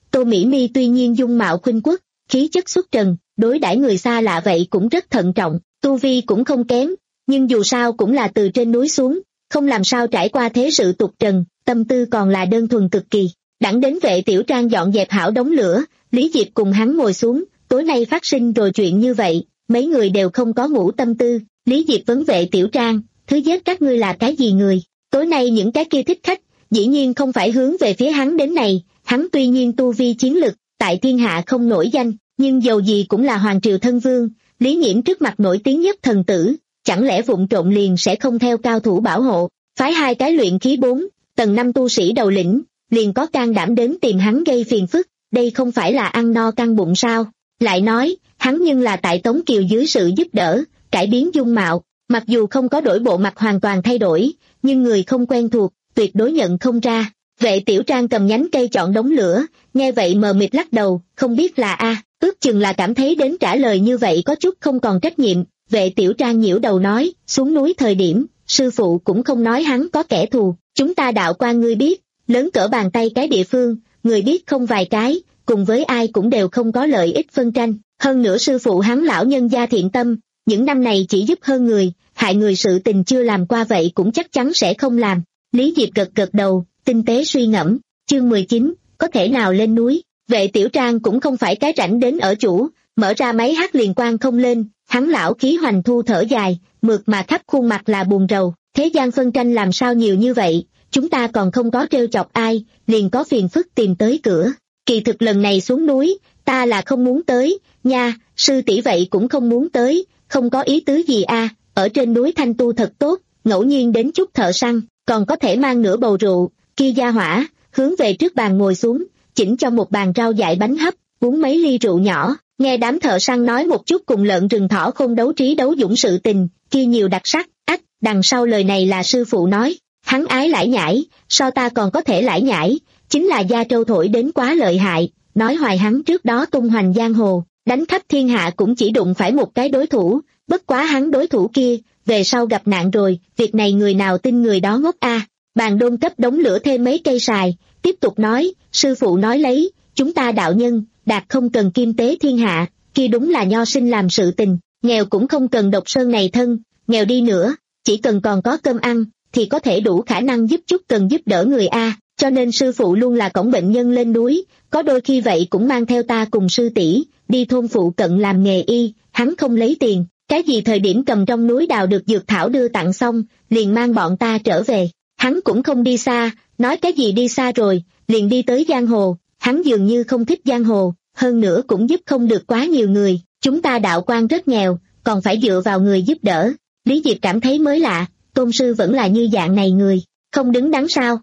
Tô Mỹ Mi tuy nhiên dung mạo khuynh quốc, khí chất xuất trần, đối đãi người xa lạ vậy cũng rất thận trọng, tu vi cũng không kém, nhưng dù sao cũng là từ trên núi xuống, không làm sao trải qua thế sự tục trần, tâm tư còn là đơn thuần cực kỳ. Đẳng đến Vệ Tiểu Trang dọn dẹp hảo đống lửa, Lý Diệp cùng hắn ngồi xuống, tối nay phát sinh rồi chuyện như vậy, mấy người đều không có ngủ tâm tư. Lý Diệp vấn Vệ Tiểu Trang, thứ giết các ngươi là cái gì người? Tối nay những cái kia thích khách, dĩ nhiên không phải hướng về phía hắn đến này, hắn tuy nhiên tu vi chiến lực, tại thiên hạ không nổi danh, nhưng dầu gì cũng là hoàng triều thân vương, Lý Nghiễm trước mặt nổi tiếng nhất thần tử, chẳng lẽ vụng trộm liền sẽ không theo cao thủ bảo hộ, phái hai cái luyện khí bốn, tầng năm tu sĩ đầu lĩnh, liền có can đảm đến tìm hắn gây phiền phức, đây không phải là ăn no căng bụng sao? Lại nói, hắn nhưng là tại Tống Kiều dưới sự giúp đỡ, cải biến dung mạo, mặc dù không có đổi bộ mặt hoàn toàn thay đổi, nhưng người không quen thuộc, tuyệt đối nhận không ra. Vệ Tiểu Trang cầm nhánh cây chọn đống lửa, nghe vậy mờ mịt lắc đầu, không biết là a, ước chừng là cảm thấy đến trả lời như vậy có chút không còn trách nhiệm. Vệ Tiểu Trang nhiễu đầu nói, xuống núi thời điểm, sư phụ cũng không nói hắn có kẻ thù, chúng ta đạo quan ngươi biết, lớn cỡ bàn tay cái địa phương, người biết không vài cái, cùng với ai cũng đều không có lợi ích phân tranh, hơn nữa sư phụ hắn lão nhân gia thiện tâm, những năm này chỉ giúp hơn người, hại người sự tình chưa làm qua vậy cũng chắc chắn sẽ không làm. Lý Diệp gật gật đầu, tinh tế suy ngẫm, chương mười chín, có thể nào lên núi? Vệ Tiểu Trang cũng không phải cái rảnh đến ở chủ, mở ra máy hát liền quan không lên, hắn lão khí hoành thu thở dài, mượt mà khắp khuôn mặt là buồn rầu, thế gian phân tranh làm sao nhiều như vậy, chúng ta còn không có trêu chọc ai, liền có phiền phức tìm tới cửa. Kỳ thực lần này xuống núi, ta là không muốn tới, nha, sư tỷ vậy cũng không muốn tới, không có ý tứ gì a, ở trên núi thanh tu thật tốt, ngẫu nhiên đến chút thợ săn, còn có thể mang nửa bầu rượu, kia gia hỏa, hướng về trước bàn ngồi xuống, chỉnh cho một bàn rau dại bánh hấp, uống mấy ly rượu nhỏ, nghe đám thợ săn nói một chút cùng lợn rừng thỏ không đấu trí đấu dũng sự tình, kia nhiều đặc sắc, ách, đằng sau lời này là sư phụ nói, hắn ái lải nhải, sao ta còn có thể lải nhải, chính là gia trâu thổi đến quá lợi hại, nói hoài hắn trước đó tung hoành giang hồ, đánh khắp thiên hạ cũng chỉ đụng phải một cái đối thủ, bất quá hắn đối thủ kia, về sau gặp nạn rồi, việc này người nào tin người đó ngốc a. Bàn đôn cấp đống lửa thêm mấy cây sài, tiếp tục nói, sư phụ nói lấy, chúng ta đạo nhân, đạt không cần kim tế thiên hạ, kia đúng là nho sinh làm sự tình, nghèo cũng không cần độc sơn này thân, nghèo đi nữa, chỉ cần còn có cơm ăn, thì có thể đủ khả năng giúp chút cần giúp đỡ người a. Cho nên sư phụ luôn là cõng bệnh nhân lên núi, có đôi khi vậy cũng mang theo ta cùng sư tỷ đi thôn phụ cận làm nghề y, hắn không lấy tiền, cái gì thời điểm cầm trong núi đào được dược thảo đưa tặng xong, liền mang bọn ta trở về, hắn cũng không đi xa, nói cái gì đi xa rồi, liền đi tới giang hồ, hắn dường như không thích giang hồ, hơn nữa cũng giúp không được quá nhiều người, chúng ta đạo quan rất nghèo, còn phải dựa vào người giúp đỡ. Lý Diệp cảm thấy mới lạ, tôn sư vẫn là như dạng này người, không đứng đắn sao?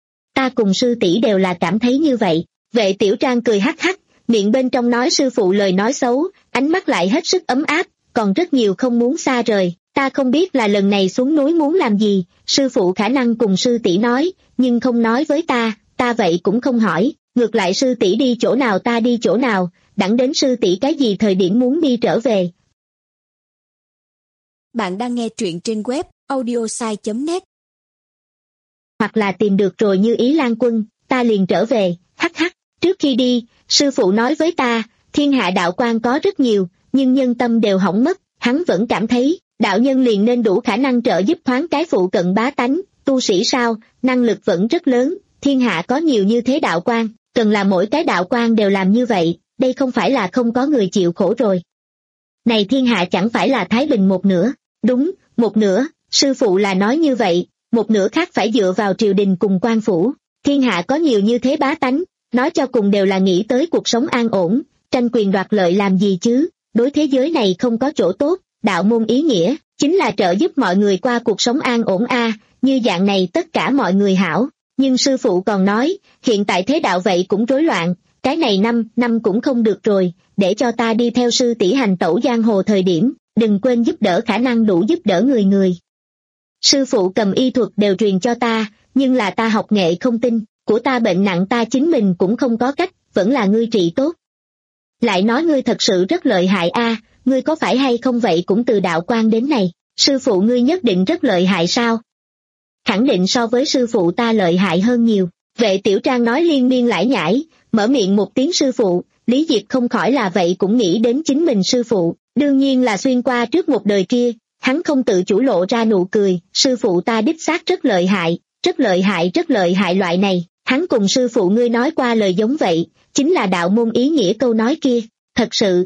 Ta cùng sư tỷ đều là cảm thấy như vậy. Vệ Tiểu Trang cười hắc hắc, miệng bên trong nói sư phụ lời nói xấu, ánh mắt lại hết sức ấm áp, còn rất nhiều không muốn xa rời. Ta không biết là lần này xuống núi muốn làm gì, sư phụ khả năng cùng sư tỷ nói, nhưng không nói với ta, ta vậy cũng không hỏi, ngược lại sư tỷ đi chỗ nào ta đi chỗ nào, đặng đến sư tỷ cái gì thời điểm muốn đi trở về. Bạn đang nghe truyện trên web audiosai chấm net. Hoặc là tìm được rồi như ý Lan Quân, ta liền trở về, hắc hắc, trước khi đi, sư phụ nói với ta, thiên hạ đạo quan có rất nhiều, nhưng nhân tâm đều hỏng mất, hắn vẫn cảm thấy, đạo nhân liền nên đủ khả năng trợ giúp thoáng cái phụ cận bá tánh, tu sĩ sao, năng lực vẫn rất lớn, thiên hạ có nhiều như thế đạo quan, cần là mỗi cái đạo quan đều làm như vậy, đây không phải là không có người chịu khổ rồi. Này thiên hạ chẳng phải là thái bình một nửa, đúng, một nửa, sư phụ là nói như vậy, một nửa khác phải dựa vào triều đình cùng quan phủ, thiên hạ có nhiều như thế bá tánh, nói cho cùng đều là nghĩ tới cuộc sống an ổn, tranh quyền đoạt lợi làm gì chứ, đối thế giới này không có chỗ tốt, đạo môn ý nghĩa, chính là trợ giúp mọi người qua cuộc sống an ổn a, như dạng này tất cả mọi người hảo, nhưng sư phụ còn nói, hiện tại thế đạo vậy cũng rối loạn, cái này năm, năm cũng không được rồi, để cho ta đi theo sư tỷ hành tẩu giang hồ thời điểm, đừng quên giúp đỡ khả năng đủ giúp đỡ người người. Sư phụ cầm y thuật đều truyền cho ta, nhưng là ta học nghệ không tin, của ta bệnh nặng ta chính mình cũng không có cách, vẫn là ngươi trị tốt. Lại nói ngươi thật sự rất lợi hại a, ngươi có phải hay không vậy cũng từ đạo quan đến này, sư phụ ngươi nhất định rất lợi hại sao? Khẳng định so với sư phụ ta lợi hại hơn nhiều. Vệ Tiểu Trang nói liên miên lải nhải, mở miệng một tiếng sư phụ, Lý Diệp không khỏi là vậy cũng nghĩ đến chính mình sư phụ, đương nhiên là xuyên qua trước một đời kia, hắn không tự chủ lộ ra nụ cười, sư phụ ta đích xác rất lợi hại, rất lợi hại rất lợi hại loại này, hắn cùng sư phụ ngươi nói qua lời giống vậy, chính là đạo môn ý nghĩa câu nói kia, thật sự.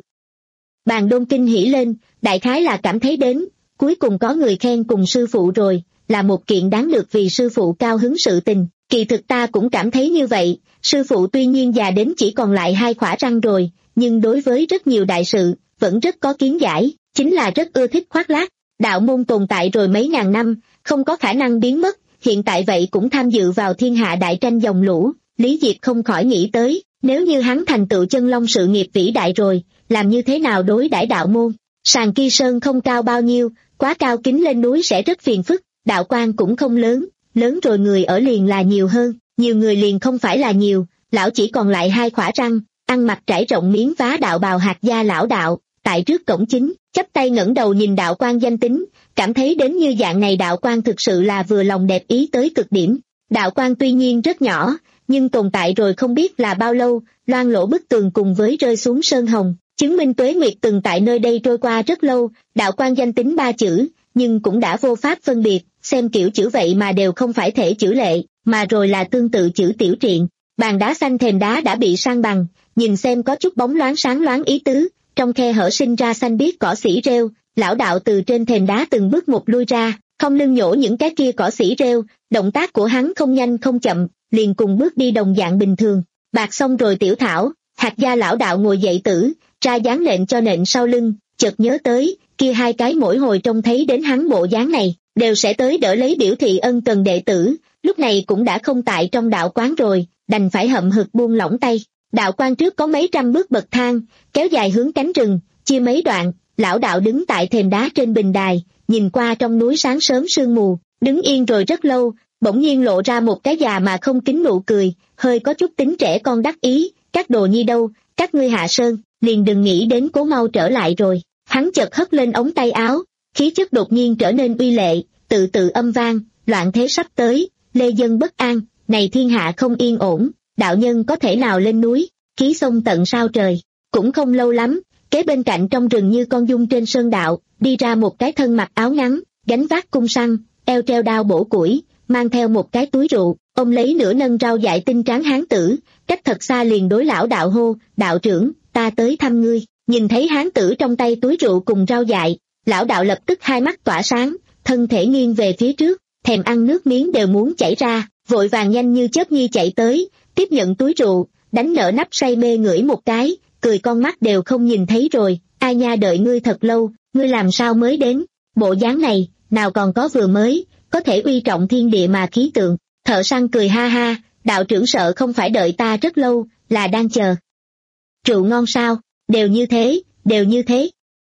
Bàn Đôn kinh hỉ lên, đại khái là cảm thấy đến, cuối cùng có người khen cùng sư phụ rồi, là một kiện đáng được vì sư phụ cao hứng sự tình, kỳ thực ta cũng cảm thấy như vậy, sư phụ tuy nhiên già đến chỉ còn lại hai khỏa răng rồi, nhưng đối với rất nhiều đại sự, vẫn rất có kiến giải, chính là rất ưa thích khoác lác, đạo môn tồn tại rồi mấy ngàn năm, không có khả năng biến mất, hiện tại vậy cũng tham dự vào thiên hạ đại tranh dòng lũ, Lý Diệp không khỏi nghĩ tới, nếu như hắn thành tựu chân long sự nghiệp vĩ đại rồi, làm như thế nào đối đãi đạo môn, sàn kia sơn không cao bao nhiêu, quá cao kính lên núi sẽ rất phiền phức, đạo quan cũng không lớn, lớn rồi người ở liền là nhiều hơn, nhiều người liền không phải là nhiều, lão chỉ còn lại hai khỏa răng, ăn mặc trải rộng miếng vá đạo bào hạt gia lão đạo, tại trước cổng chính, chắp tay ngẩng đầu nhìn đạo quan danh tính, cảm thấy đến như dạng này đạo quan thực sự là vừa lòng đẹp ý tới cực điểm. Đạo quan tuy nhiên rất nhỏ, nhưng tồn tại rồi không biết là bao lâu, loang lỗ bức tường cùng với rơi xuống sơn hồng, chứng minh tuế nguyệt từng tại nơi đây trôi qua rất lâu, đạo quan danh tính ba chữ, nhưng cũng đã vô pháp phân biệt, xem kiểu chữ vậy mà đều không phải thể chữ lệ, mà rồi là tương tự chữ tiểu triện. Bàn đá xanh thềm đá đã bị san bằng, nhìn xem có chút bóng loáng sáng loáng ý tứ, trong khe hở sinh ra xanh biếc cỏ xỉ rêu, lão đạo từ trên thềm đá từng bước một lui ra, không lưng nhổ những cái kia cỏ xỉ rêu, động tác của hắn không nhanh không chậm, liền cùng bước đi đồng dạng bình thường. Bạc xong rồi tiểu thảo, hạt gia lão đạo ngồi dậy tử, ra dáng lệnh cho nện sau lưng, chợt nhớ tới, kia hai cái mỗi hồi trông thấy đến hắn bộ dáng này, đều sẽ tới đỡ lấy biểu thị ân cần đệ tử, lúc này cũng đã không tại trong đạo quán rồi, đành phải hậm hực buông lỏng tay. Đạo quan trước có mấy trăm bước bậc thang, kéo dài hướng cánh rừng, chia mấy đoạn, lão đạo đứng tại thềm đá trên bình đài, nhìn qua trong núi sáng sớm sương mù, đứng yên rồi rất lâu, bỗng nhiên lộ ra một cái già mà không kính nụ cười, hơi có chút tính trẻ con đắc ý, các đồ nhi đâu, các ngươi hạ sơn, liền đừng nghĩ đến cố mau trở lại rồi. Hắn chợt hất lên ống tay áo, khí chất đột nhiên trở nên uy lệ, tự tự âm vang, loạn thế sắp tới, lê dân bất an, này thiên hạ không yên ổn, đạo nhân có thể nào lên núi, khí sông tận sao trời. Cũng không lâu lắm, kế bên cạnh trong rừng như con dung trên sơn đạo, đi ra một cái thân mặc áo ngắn, gánh vác cung săn, eo treo đao bổ củi, mang theo một cái túi rượu, ông lấy nửa nâng rau dại tinh tráng hán tử, cách thật xa liền đối lão đạo hô, đạo trưởng, ta tới thăm ngươi. Nhìn thấy hán tử trong tay túi rượu cùng rau dại, lão đạo lập tức hai mắt tỏa sáng, thân thể nghiêng về phía trước, thèm ăn nước miếng đều muốn chảy ra, vội vàng nhanh như chớp nhi chạy tới, tiếp nhận túi rượu, đánh nở nắp say mê ngửi một cái, cười con mắt đều không nhìn thấy rồi, ai nha đợi ngươi thật lâu, ngươi làm sao mới đến, bộ dáng này, nào còn có vừa mới, có thể uy trọng thiên địa mà khí tượng. Thợ săn cười ha ha, đạo trưởng sợ không phải đợi ta rất lâu, là đang chờ. Rượu ngon sao, đều như thế, đều như thế.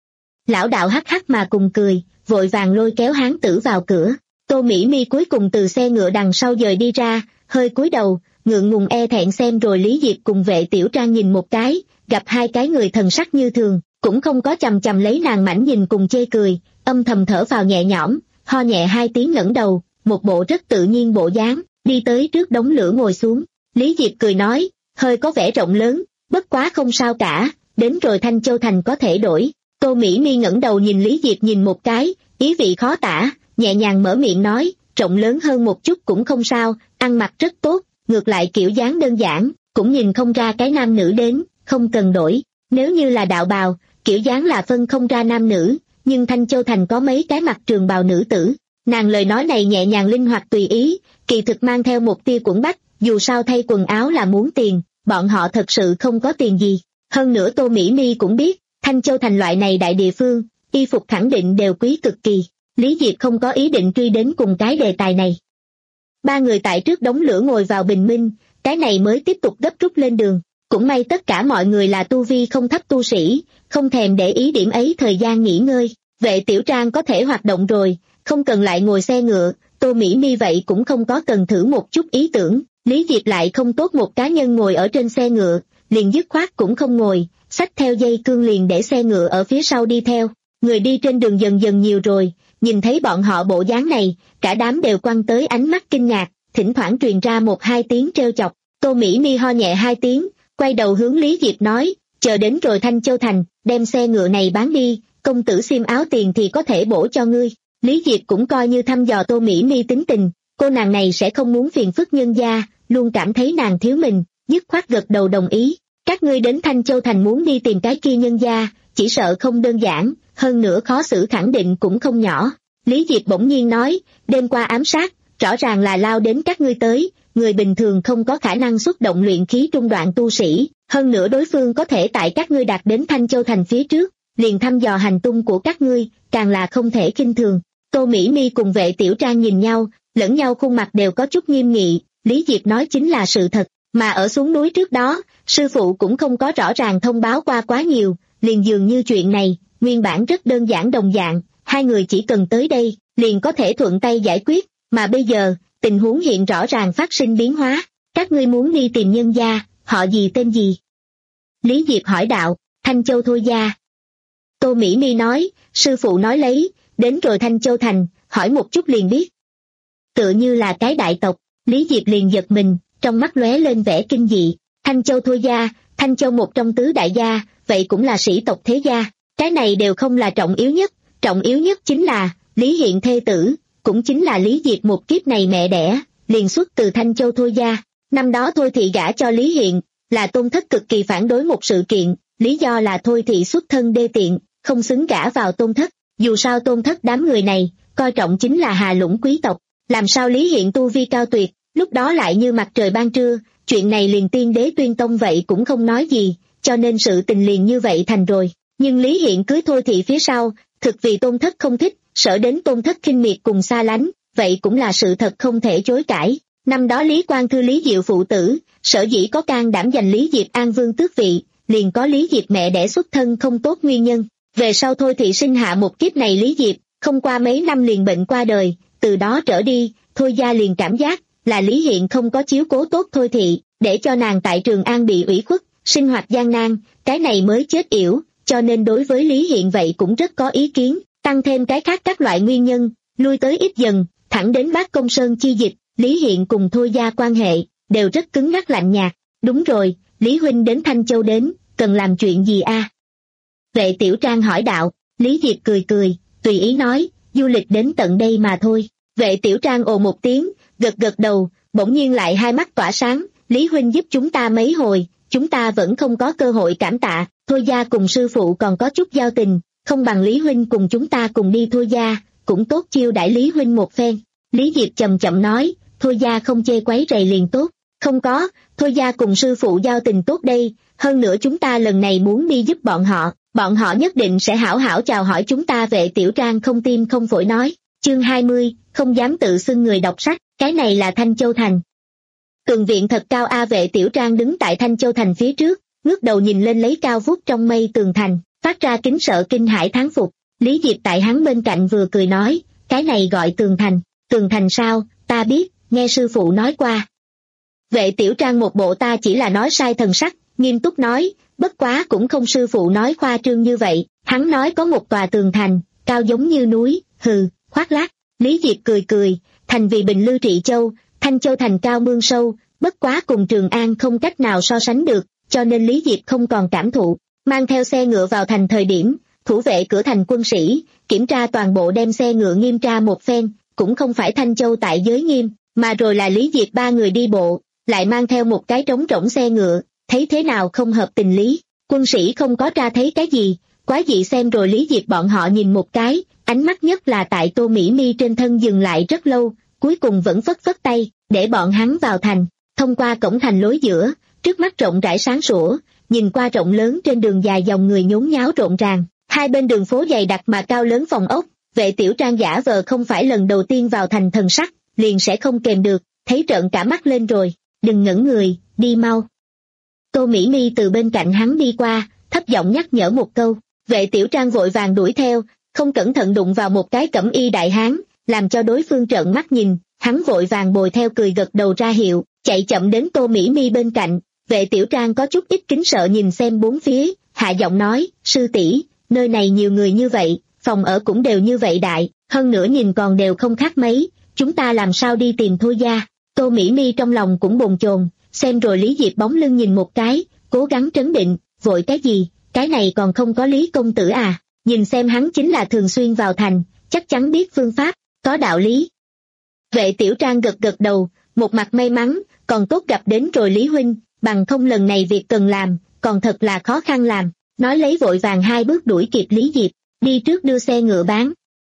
Lão đạo hắc hắc mà cùng cười, vội vàng lôi kéo hán tử vào cửa. Tô Mỹ Mi cuối cùng từ xe ngựa đằng sau dời đi ra, hơi cúi đầu, ngượng ngùng e thẹn xem rồi Lý Diệp cùng Vệ Tiểu Trang nhìn một cái, gặp hai cái người thần sắc như thường, cũng không có chằm chằm lấy nàng mảnh nhìn cùng chê cười, âm thầm thở vào nhẹ nhõm, ho nhẹ hai tiếng ngẩng đầu, một bộ rất tự nhiên bộ dáng, đi tới trước đống lửa ngồi xuống. Lý Diệp cười nói, hơi có vẻ rộng lớn, bất quá không sao cả, đến rồi Thanh Châu Thành có thể đổi. Tô Mỹ Mi ngẩng đầu nhìn Lý Diệp nhìn một cái, ý vị khó tả, nhẹ nhàng mở miệng nói, rộng lớn hơn một chút cũng không sao, ăn mặc rất tốt, ngược lại kiểu dáng đơn giản, cũng nhìn không ra cái nam nữ đến, không cần đổi. Nếu như là đạo bào, kiểu dáng là phân không ra nam nữ, nhưng Thanh Châu Thành có mấy cái mặc trường bào nữ tử. Nàng lời nói này nhẹ nhàng linh hoạt tùy ý, kỳ thực mang theo một tia quẩn bách, dù sao thay quần áo là muốn tiền, bọn họ thật sự không có tiền gì. Hơn nữa Tô Mỹ Mi cũng biết, Thanh Châu Thành loại này đại địa phương, y phục khẳng định đều quý cực kỳ. Lý Diệp không có ý định truy đến cùng cái đề tài này. Ba người tại trước đống lửa ngồi vào bình minh, cái này mới tiếp tục gấp rút lên đường. Cũng may tất cả mọi người là tu vi không thấp tu sĩ, không thèm để ý điểm ấy thời gian nghỉ ngơi. Vệ Tiểu Trang có thể hoạt động rồi, không cần lại ngồi xe ngựa, Tô Mỹ Mi vậy cũng không có cần thử một chút ý tưởng. Lý Diệp lại không tốt một cá nhân ngồi ở trên xe ngựa, liền dứt khoát cũng không ngồi, xách theo dây cương liền để xe ngựa ở phía sau đi theo. Người đi trên đường dần dần nhiều rồi, nhìn thấy bọn họ bộ dáng này, cả đám đều quăng tới ánh mắt kinh ngạc, thỉnh thoảng truyền ra một hai tiếng trêu chọc. Tô Mỹ Mi ho nhẹ hai tiếng, quay đầu hướng Lý Diệp nói, chờ đến rồi Thanh Châu Thành, đem xe ngựa này bán đi, công tử xiêm áo tiền thì có thể bổ cho ngươi. Lý Diệp cũng coi như thăm dò Tô Mỹ Mi tính tình, cô nàng này sẽ không muốn phiền phức nhân gia, luôn cảm thấy nàng thiếu mình, dứt khoát gật đầu đồng ý. Các ngươi đến Thanh Châu Thành muốn đi tìm cái kia nhân gia, chỉ sợ không đơn giản, hơn nữa khó xử khẳng định cũng không nhỏ. Lý Diệp bỗng nhiên nói, đêm qua ám sát, rõ ràng là lao đến các ngươi tới, người bình thường không có khả năng xuất động luyện khí trung đoạn tu sĩ, hơn nữa đối phương có thể tại các ngươi đạt đến Thanh Châu Thành phía trước, liền thăm dò hành tung của các ngươi, càng là không thể khinh thường. Tô Mỹ Mi cùng Vệ Tiểu Trang nhìn nhau, lẫn nhau khuôn mặt đều có chút nghiêm nghị, Lý Diệp nói chính là sự thật, mà ở xuống núi trước đó, sư phụ cũng không có rõ ràng thông báo qua quá nhiều, liền dường như chuyện này, nguyên bản rất đơn giản đồng dạng, hai người chỉ cần tới đây, liền có thể thuận tay giải quyết, mà bây giờ, tình huống hiện rõ ràng phát sinh biến hóa, các ngươi muốn đi tìm nhân gia, họ gì tên gì? Lý Diệp hỏi đạo, Thanh Châu thôi gia. Tô Mỹ Mi nói, sư phụ nói lấy, đến rồi Thanh Châu Thành, hỏi một chút liền biết. Tựa như là cái đại tộc, Lý Diệp liền giật mình, trong mắt lóe lên vẻ kinh dị, Thanh Châu thôi gia, Thanh Châu một trong tứ đại gia, vậy cũng là sĩ tộc thế gia, cái này đều không là trọng yếu nhất, trọng yếu nhất chính là, Lý Hiện thê tử, cũng chính là Lý Diệp một kiếp này mẹ đẻ, liền xuất từ Thanh Châu thôi gia, năm đó Thôi Thị gả cho Lý Hiện, là Tôn Thất cực kỳ phản đối một sự kiện, lý do là Thôi Thị xuất thân đê tiện, không xứng gả vào Tôn Thất, dù sao Tôn Thất đám người này, coi trọng chính là Hà Lũng quý tộc, làm sao Lý Hiện tu vi cao tuyệt, lúc đó lại như mặt trời ban trưa, chuyện này liền tiên đế tuyên tông vậy cũng không nói gì, cho nên sự tình liền như vậy thành rồi, nhưng Lý Hiện cưới Thôi Thị phía sau, thực vì Tôn Thất không thích, sợ đến Tôn Thất khinh miệt cùng xa lánh, vậy cũng là sự thật không thể chối cãi. Năm đó Lý Quang Thư Lý Diệu phụ tử, sở dĩ có can đảm giành Lý Diệp An Vương tước vị, liền có Lý Diệp mẹ đẻ xuất thân không tốt nguyên nhân. Về sau Thôi Thị sinh hạ một kiếp này Lý Diệp, không qua mấy năm liền bệnh qua đời, từ đó trở đi, Thôi gia liền cảm giác là Lý Hiện không có chiếu cố tốt Thôi Thị, để cho nàng tại Trường An bị ủy khuất, sinh hoạt gian nan, cái này mới chết yểu, cho nên đối với Lý Hiện vậy cũng rất có ý kiến, tăng thêm cái khác các loại nguyên nhân, lui tới ít dần, thẳng đến Bác Công Sơn chi dịch, Lý Hiện cùng Thôi gia quan hệ, đều rất cứng ngắc lạnh nhạt. Đúng rồi, Lý Huynh đến Thanh Châu đến, cần làm chuyện gì a? Vệ Tiểu Trang hỏi đạo, Lý Diệp cười cười, tùy ý nói, du lịch đến tận đây mà thôi. Vệ Tiểu Trang ồ một tiếng, gật gật đầu, bỗng nhiên lại hai mắt tỏa sáng, Lý Huynh giúp chúng ta mấy hồi, chúng ta vẫn không có cơ hội cảm tạ, Thôi gia cùng sư phụ còn có chút giao tình, không bằng Lý Huynh cùng chúng ta cùng đi Thôi gia, cũng tốt chiêu đãi Lý Huynh một phen. Lý Diệp chậm chậm nói, Thôi gia không chê quấy rầy liền tốt, không có, Thôi gia cùng sư phụ giao tình tốt đây, hơn nữa chúng ta lần này muốn đi giúp bọn họ, bọn họ nhất định sẽ hảo hảo chào hỏi chúng ta. Vệ Tiểu Trang không tim không phổi nói, chương hai mươi, không dám tự xưng người đọc sách, cái này là Thanh Châu Thành. Tường viện thật cao a. Vệ Tiểu Trang đứng tại Thanh Châu Thành phía trước, ngước đầu nhìn lên lấy cao vút trong mây tường thành, phát ra kính sợ kinh hãi thán phục. Lý Diệp tại hắn bên cạnh vừa cười nói, cái này gọi tường thành, tường thành sao, ta biết, nghe sư phụ nói qua. Vệ Tiểu Trang một bộ ta chỉ là nói sai thần sắc, nghiêm túc nói, bất quá cũng không sư phụ nói khoa trương như vậy, hắn nói có một tòa tường thành, cao giống như núi, hừ, khoác lác. Lý Diệp cười cười, thành vì Bình Lư Trị Châu, Thanh Châu thành cao mương sâu, bất quá cùng Trường An không cách nào so sánh được, cho nên Lý Diệp không còn cảm thụ, mang theo xe ngựa vào thành thời điểm, thủ vệ cửa thành quân sĩ, kiểm tra toàn bộ đem xe ngựa nghiêm tra một phen, cũng không phải Thanh Châu tại giới nghiêm, mà rồi là Lý Diệp ba người đi bộ, lại mang theo một cái trống rỗng xe ngựa, thấy thế nào không hợp tình lý, quân sĩ không có tra thấy cái gì, quá dị xem rồi Lý Diệp bọn họ nhìn một cái, ánh mắt nhất là tại Tô Mỹ Mi trên thân dừng lại rất lâu, cuối cùng vẫn phất phất tay, để bọn hắn vào thành, thông qua cổng thành lối giữa, trước mắt rộng rãi sáng sủa, nhìn qua rộng lớn trên đường dài dòng người nhốn nháo rộn ràng, hai bên đường phố dày đặc mà cao lớn phòng ốc, Vệ Tiểu Trang giả vờ không phải lần đầu tiên vào thành thần sắc, liền sẽ không kèm được, thấy trợn cả mắt lên rồi, đừng ngẩn người, đi mau. Tô Mỹ Mi từ bên cạnh hắn đi qua, thấp giọng nhắc nhở một câu, Vệ Tiểu Trang vội vàng đuổi theo, không cẩn thận đụng vào một cái cẩm y đại hán, làm cho đối phương trợn mắt nhìn, hắn vội vàng bồi theo cười gật đầu ra hiệu, chạy chậm đến Tô Mỹ Mi bên cạnh. Vệ Tiểu Trang có chút ít kính sợ nhìn xem bốn phía, hạ giọng nói, sư tỷ, nơi này nhiều người như vậy, phòng ở cũng đều như vậy đại, hơn nữa nhìn còn đều không khác mấy, chúng ta làm sao đi tìm Thôi gia. Tô Mỹ Mi trong lòng cũng bồn chồn, xem rồi Lý Diệp bóng lưng nhìn một cái, cố gắng trấn định, vội cái gì, cái này còn không có Lý công tử à, nhìn xem hắn chính là thường xuyên vào thành, chắc chắn biết phương pháp, có đạo lý. Vệ Tiểu Trang gật gật đầu, một mặt may mắn, còn tốt gặp đến rồi Lý huynh, bằng không lần này việc cần làm, còn thật là khó khăn làm, nói lấy vội vàng hai bước đuổi kịp Lý Diệp, đi trước đưa xe ngựa bán.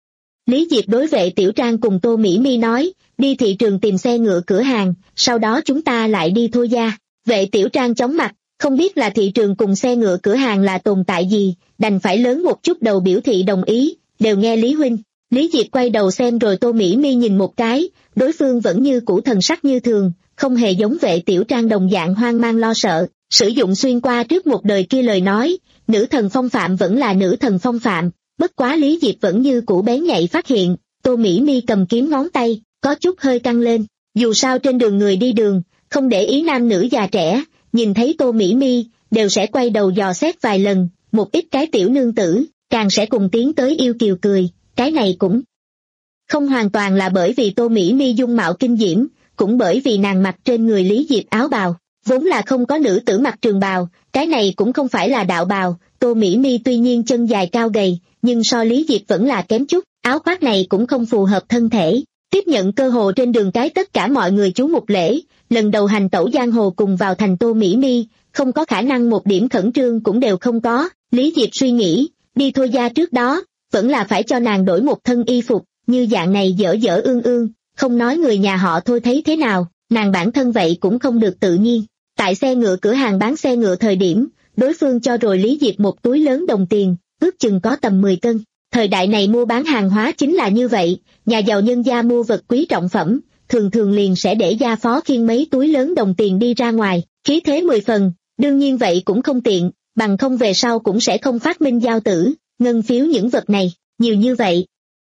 Lý Diệp đối Vệ Tiểu Trang cùng Tô Mỹ Mi nói, đi thị trường tìm xe ngựa cửa hàng, sau đó chúng ta lại đi thôi gia. Vệ Tiểu Trang chóng mặt, không biết là thị trường cùng xe ngựa cửa hàng là tồn tại gì, đành phải lớn một chút đầu biểu thị đồng ý, đều nghe Lý huynh. Lý Diệp quay đầu xem rồi Tô Mỹ Mi nhìn một cái, đối phương vẫn như cũ thần sắc như thường, không hề giống Vệ Tiểu Trang đồng dạng hoang mang lo sợ, sử dụng xuyên qua trước một đời kia lời nói, nữ thần phong phạm vẫn là nữ thần phong phạm, bất quá Lý Diệp vẫn như cũ bén nhạy phát hiện, Tô Mỹ Mi cầm kiếm ngón tay, có chút hơi căng lên, dù sao trên đường người đi đường, không để ý nam nữ già trẻ, nhìn thấy Tô Mỹ Mi, đều sẽ quay đầu dò xét vài lần, một ít cái tiểu nương tử, càng sẽ cùng tiến tới yêu kiều cười, cái này cũng không hoàn toàn là bởi vì Tô Mỹ Mi dung mạo kinh diễm, cũng bởi vì nàng mặc trên người Lý Diệp áo bào, vốn là không có nữ tử mặc trường bào, cái này cũng không phải là đạo bào, Tô Mỹ Mi tuy nhiên chân dài cao gầy, nhưng so Lý Diệp vẫn là kém chút, áo khoác này cũng không phù hợp thân thể, tiếp nhận cơ hồ trên đường cái tất cả mọi người chú mục lễ, lần đầu hành tẩu giang hồ cùng vào thành Tô Mỹ Mi, không có khả năng một điểm khẩn trương cũng đều không có, Lý Diệp suy nghĩ, đi thôi gia trước đó, vẫn là phải cho nàng đổi một thân y phục, như dạng này dở dở ương ương, không nói người nhà họ Thôi thấy thế nào, nàng bản thân vậy cũng không được tự nhiên. Tại xe ngựa cửa hàng bán xe ngựa thời điểm, đối phương cho rồi Lý Diệp một túi lớn đồng tiền, ước chừng có tầm mười cân. Thời đại này mua bán hàng hóa chính là như vậy, nhà giàu nhân gia mua vật quý trọng phẩm, thường thường liền sẽ để gia phó khiêng mấy túi lớn đồng tiền đi ra ngoài, khí thế mười phần, đương nhiên vậy cũng không tiện, bằng không về sau cũng sẽ không phát minh giao tử, ngân phiếu những vật này, nhiều như vậy.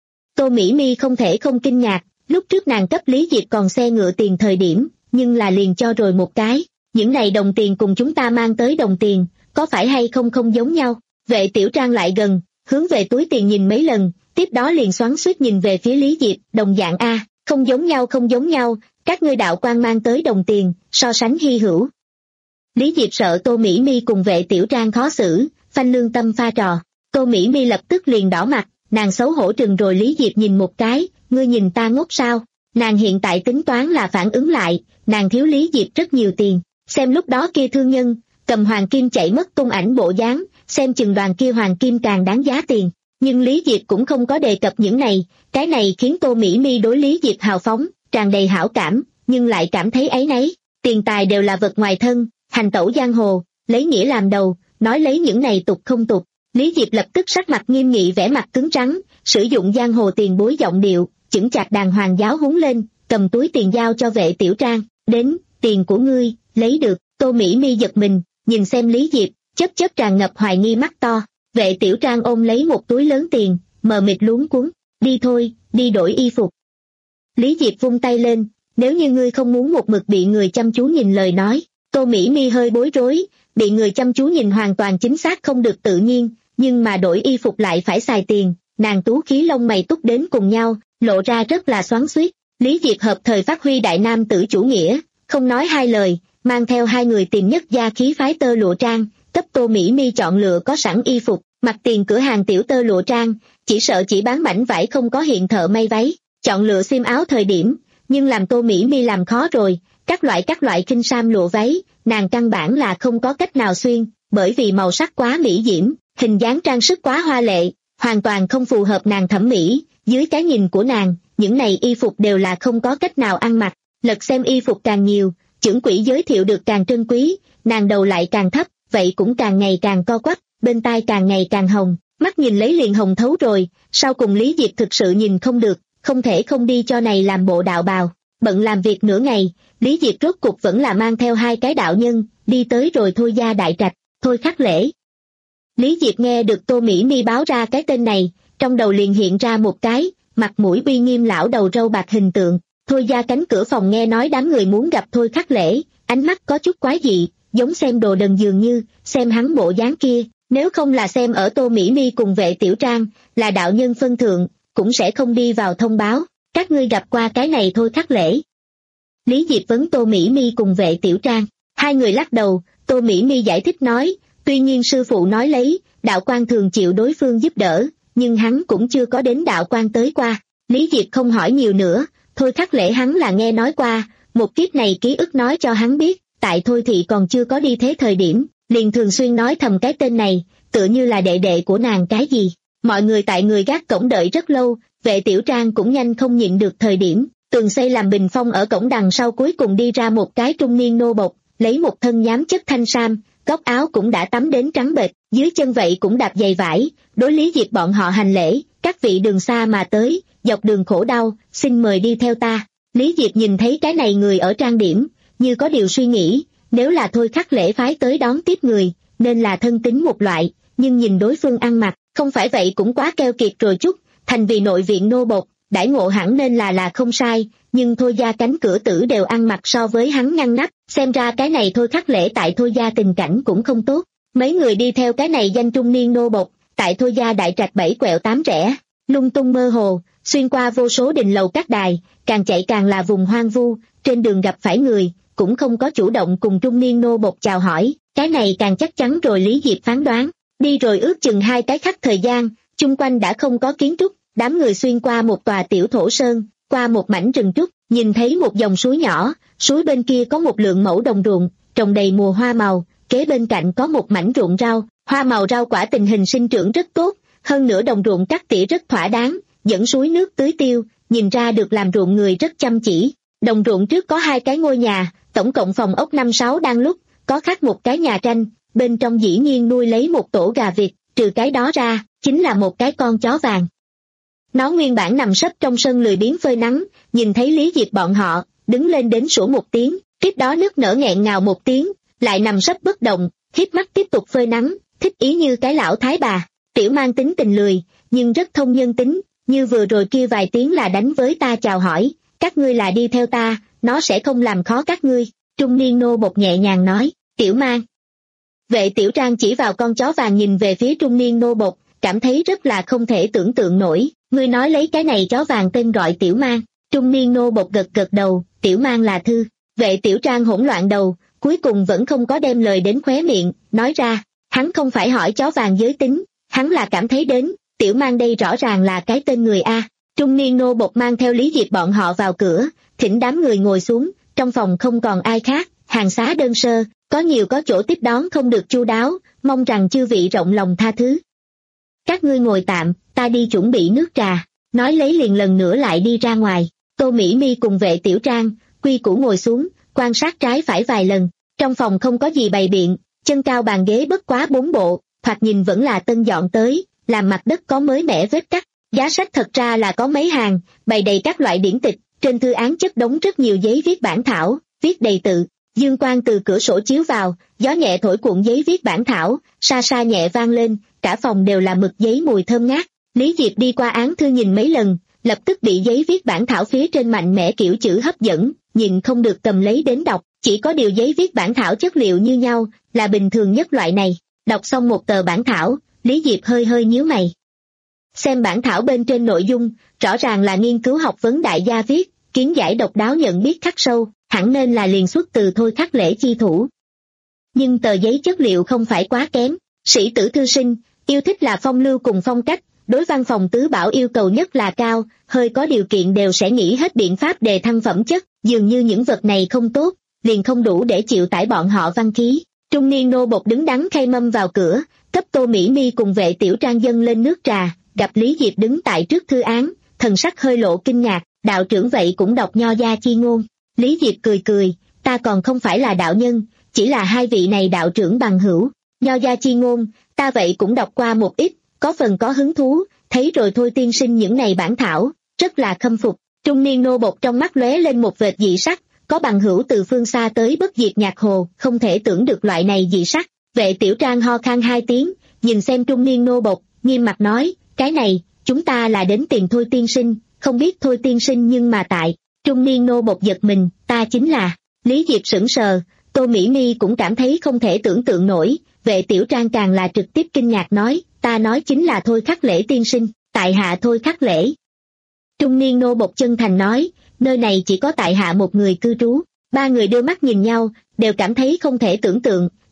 Tô Mỹ Mi không thể không kinh ngạc, lúc trước nàng cấp Lý Diệp còn xe ngựa tiền thời điểm, nhưng là liền cho rồi một cái, những này đồng tiền cùng chúng ta mang tới đồng tiền, có phải hay không không giống nhau, Vệ Tiểu Trang lại gần, hướng về túi tiền nhìn mấy lần, tiếp đó liền xoắn xuýt nhìn về phía Lý Diệp, đồng dạng a, không giống nhau không giống nhau, các ngươi đạo quan mang tới đồng tiền, so sánh hy hữu. Lý Diệp sợ Tô Mỹ Mi cùng Vệ Tiểu Trang khó xử, phanh lương tâm pha trò, Tô Mỹ Mi lập tức liền đỏ mặt, nàng xấu hổ trừng rồi Lý Diệp nhìn một cái, ngươi nhìn ta ngốc sao, nàng hiện tại tính toán là phản ứng lại, nàng thiếu Lý Diệp rất nhiều tiền, xem lúc đó kia thương nhân, cầm hoàng kim chạy mất tung ảnh bộ dáng, xem chừng đoàn kia hoàng kim càng đáng giá tiền, nhưng Lý Diệp cũng không có đề cập những này, cái này khiến Tô Mỹ Mi đối Lý Diệp hào phóng, tràn đầy hảo cảm, nhưng lại cảm thấy áy náy, tiền tài đều là vật ngoài thân, hành tẩu giang hồ, lấy nghĩa làm đầu, nói lấy những này tục không tục. Lý Diệp lập tức sắc mặt nghiêm nghị vẻ mặt cứng trắng, sử dụng giang hồ tiền bối giọng điệu, chững chạc đàng hoàng giáo huấn lên, cầm túi tiền giao cho Vệ Tiểu Trang, đến, tiền của ngươi, lấy được, Tô Mỹ Mi giật mình, nhìn xem Lý Diệp, chớp chớp tràn ngập hoài nghi mắt to, Vệ Tiểu Trang ôm lấy một túi lớn tiền, mờ mịt luống cuống, đi thôi, đi đổi y phục. Lý Diệp vung tay lên, nếu như ngươi không muốn một mực bị người chăm chú nhìn lời nói, Tô Mỹ Mi hơi bối rối, bị người chăm chú nhìn hoàn toàn chính xác không được tự nhiên, nhưng mà đổi y phục lại phải xài tiền, nàng tú khí lông mày túc đến cùng nhau, lộ ra rất là xoắn xuýt. Lý Diệp hợp thời phát huy đại nam tử chủ nghĩa, không nói hai lời, mang theo hai người tìm nhất gia khí phái tơ lụa trang, cấp Tô Mỹ Mi chọn lựa có sẵn y phục, mặt tiền cửa hàng tiểu tơ lụa trang, chỉ sợ chỉ bán mảnh vải không có hiện thợ may váy, chọn lựa xiêm áo thời điểm, nhưng làm Tô Mỹ Mi làm khó rồi, các loại các loại kinh sam lụa váy, nàng căn bản là không có cách nào xuyên, bởi vì màu sắc quá mỹ diễm, hình dáng trang sức quá hoa lệ, hoàn toàn không phù hợp nàng thẩm mỹ, dưới cái nhìn của nàng, những này y phục đều là không có cách nào ăn mặc, lật xem y phục càng nhiều, trưởng quỹ giới thiệu được càng trân quý, nàng đầu lại càng thấp, vậy cũng càng ngày càng co quắp, bên tai càng ngày càng hồng, mắt nhìn lấy liền hồng thấu rồi, sau cùng Lý Diệp thực sự nhìn không được, không thể không đi cho này làm bộ đạo bào, bận làm việc nửa ngày, Lý Diệp rốt cục vẫn là mang theo hai cái đạo nhân, đi tới rồi Thôi gia đại trạch, Thôi Khắc Lễ. Lý Diệp nghe được Tô Mỹ Mi báo ra cái tên này, trong đầu liền hiện ra một cái, mặt mũi uy nghiêm lão đầu râu bạc hình tượng, Thôi gia cánh cửa phòng nghe nói đám người muốn gặp Thôi Khắc Lễ, ánh mắt có chút quái dị, giống xem đồ đần dường như, xem hắn bộ dáng kia, nếu không là xem ở Tô Mỹ Mi cùng Vệ Tiểu Trang, là đạo nhân phân thượng, cũng sẽ không đi vào thông báo, các ngươi gặp qua cái này Thôi Khắc Lễ. Lý Diệp vấn Tô Mỹ Mi cùng Vệ Tiểu Trang, hai người lắc đầu, Tô Mỹ Mi giải thích nói, tuy nhiên sư phụ nói lấy, đạo quan thường chịu đối phương giúp đỡ, nhưng hắn cũng chưa có đến đạo quan tới qua. Lý Diệp không hỏi nhiều nữa, Thôi Khắc Lễ hắn là nghe nói qua, một kiếp này ký ức nói cho hắn biết, tại Thôi Thị còn chưa có đi thế thời điểm, liền thường xuyên nói thầm cái tên này, tựa như là đệ đệ của nàng cái gì. Mọi người tại người gác cổng đợi rất lâu, Vệ Tiểu Trang cũng nhanh không nhịn được thời điểm, tường xây làm bình phong ở cổng đằng sau cuối cùng đi ra một cái trung niên nô bộc, lấy một thân nhám chất thanh sam, góc áo cũng đã tắm đến trắng bệch, dưới chân vậy cũng đạp giày vải, đối Lý Diệp bọn họ hành lễ, các vị đường xa mà tới, dọc đường khổ đau, xin mời đi theo ta. Lý Diệp nhìn thấy cái này người ở trang điểm, như có điều suy nghĩ, nếu là Thôi Khắc Lễ phái tới đón tiếp người, nên là thân tín một loại, nhưng nhìn đối phương ăn mặc, không phải vậy cũng quá keo kiệt rồi chút, thành vì nội viện nô bộc, đãi ngộ hẳn nên là là không sai, nhưng Thôi gia cánh cửa tử đều ăn mặc so với hắn ngăn nắp, xem ra cái này Thôi Khắc Lễ tại Thôi gia tình cảnh cũng không tốt. Mấy người đi theo cái này danh trung niên nô bộc, tại Thôi gia đại trạch bảy quẹo tám rẽ, lung tung mơ hồ, xuyên qua vô số đình lầu các đài, càng chạy càng là vùng hoang vu, trên đường gặp phải người, cũng không có chủ động cùng trung niên nô bộc chào hỏi, cái này càng chắc chắn rồi. Lý Diệp phán đoán, đi rồi ước chừng hai cái khắc thời gian, chung quanh đã không có kiến trúc, đám người xuyên qua một tòa tiểu thổ sơn, qua một mảnh rừng trúc, nhìn thấy một dòng suối nhỏ, suối bên kia có một lượng mẫu đồng ruộng, trồng đầy mùa hoa màu, kế bên cạnh có một mảnh ruộng rau, hoa màu rau quả tình hình sinh trưởng rất tốt, hơn nữa đồng ruộng cắt tỉa rất thỏa đáng, dẫn suối nước tưới tiêu, nhìn ra được làm ruộng người rất chăm chỉ. Đồng ruộng trước có hai cái ngôi nhà, tổng cộng phòng ốc năm sáu đang lúc, có khác một cái nhà tranh, bên trong dĩ nhiên nuôi lấy một tổ gà vịt, trừ cái đó ra, chính là một cái con chó vàng. Nó nguyên bản nằm sấp trong sân lười biếng phơi nắng, nhìn thấy Lý Diệp bọn họ, đứng lên đến sủa một tiếng, tiếp đó nức nở nghẹn ngào một tiếng, lại nằm sấp bất động, híp mắt tiếp tục phơi nắng, thích ý như cái lão thái bà. Tiểu Mang tính tình lười, nhưng rất thông nhân tính, như vừa rồi kia vài tiếng là đánh với ta chào hỏi, các ngươi là đi theo ta, nó sẽ không làm khó các ngươi. Trung niên nô bộc nhẹ nhàng nói, Tiểu Mang. Vệ Tiểu Trang chỉ vào con chó vàng nhìn về phía trung niên nô bộc, cảm thấy rất là không thể tưởng tượng nổi, ngươi nói lấy cái này chó vàng tên gọi Tiểu Mang. Trung niên nô bộc gật gật đầu, Tiểu Mang là thư. Vệ Tiểu Trang hỗn loạn đầu, cuối cùng vẫn không có đem lời đến khóe miệng, nói ra, hắn không phải hỏi chó vàng giới tính, hắn là cảm thấy đến, Tiểu Mang đây rõ ràng là cái tên người A. Trung niên nô bộc mang theo Lý Diệp bọn họ vào cửa, thỉnh đám người ngồi xuống, trong phòng không còn ai khác, hàng xá đơn sơ, có nhiều có chỗ tiếp đón không được chu đáo, mong rằng chư vị rộng lòng tha thứ. Các ngươi ngồi tạm, ta đi chuẩn bị nước trà, nói lấy liền lần nữa lại đi ra ngoài. Tô Mỹ Mi cùng Vệ Tiểu Trang, quy củ ngồi xuống, quan sát trái phải vài lần, trong phòng không có gì bày biện, chân cao bàn ghế bất quá bốn bộ, thoạt nhìn vẫn là tân dọn tới, làm mặt đất có mới mẻ vết cắt, giá sách thật ra là có mấy hàng, bày đầy các loại điển tịch, trên thư án chất đống rất nhiều giấy viết bản thảo, viết đầy tự. Dương quang từ cửa sổ chiếu vào, gió nhẹ thổi cuộn giấy viết bản thảo, sa sa nhẹ vang lên, cả phòng đều là mực giấy mùi thơm ngát. Lý Diệp đi qua án thư nhìn mấy lần, lập tức bị giấy viết bản thảo phía trên mạnh mẽ kiểu chữ hấp dẫn, nhìn không được cầm lấy đến đọc, chỉ có điều giấy viết bản thảo chất liệu như nhau, là bình thường nhất loại này. Đọc xong một tờ bản thảo, Lý Diệp hơi hơi nhíu mày. Xem bản thảo bên trên nội dung, rõ ràng là nghiên cứu học vấn đại gia viết, kiến giải độc đáo nhận biết khắc sâu, hẳn nên là liền xuất từ Thôi Khắc Lễ chi thủ. Nhưng tờ giấy chất liệu không phải quá kém, sĩ tử thư sinh, yêu thích là phong lưu cùng phong cách, đối văn phòng tứ bảo yêu cầu nhất là cao, hơi có điều kiện đều sẽ nghĩ hết biện pháp đề thăng phẩm chất, dường như những vật này không tốt, liền không đủ để chịu tải bọn họ văn khí. Trung niên nô bộc đứng đắn khay mâm vào cửa, cấp Tô Mỹ Mi cùng Vệ Tiểu Trang dâng lên nước trà, gặp Lý Diệp đứng tại trước thư án, thần sắc hơi lộ kinh ngạc, đạo trưởng vậy cũng đọc nho gia chi ngôn. Lý Diệp cười cười, ta còn không phải là đạo nhân, chỉ là hai vị này đạo trưởng bằng hữu. Nho gia chi ngôn, ta vậy cũng đọc qua một ít, có phần có hứng thú, thấy rồi thôi tiên sinh những này bản thảo, rất là khâm phục. Trung niên nô bộc trong mắt lóe lên một vệt dị sắc, có bằng hữu từ phương xa tới bất diệt nhạc hồ, không thể tưởng được loại này dị sắc. Vệ Tiểu Trang ho khan hai tiếng, nhìn xem trung niên nô bộc, nghiêm mặt nói, cái này, chúng ta là đến tìm Thôi tiên sinh, không biết Thôi tiên sinh nhưng mà tại. Trung niên nô bộc giật mình, ta chính là. Lý Diệp sững sờ, Tô Mỹ Mi cũng cảm thấy không thể tưởng tượng nổi, Vệ Tiểu Trang càng là trực tiếp kinh ngạc nói, ta nói chính là Thôi Khắc Lễ tiên sinh, tại hạ Thôi Khắc Lễ. Trung niên nô bộc chân thành nói, nơi này chỉ có tại hạ một người cư trú. Ba người đưa mắt nhìn nhau, đều cảm thấy không thể tưởng tượng,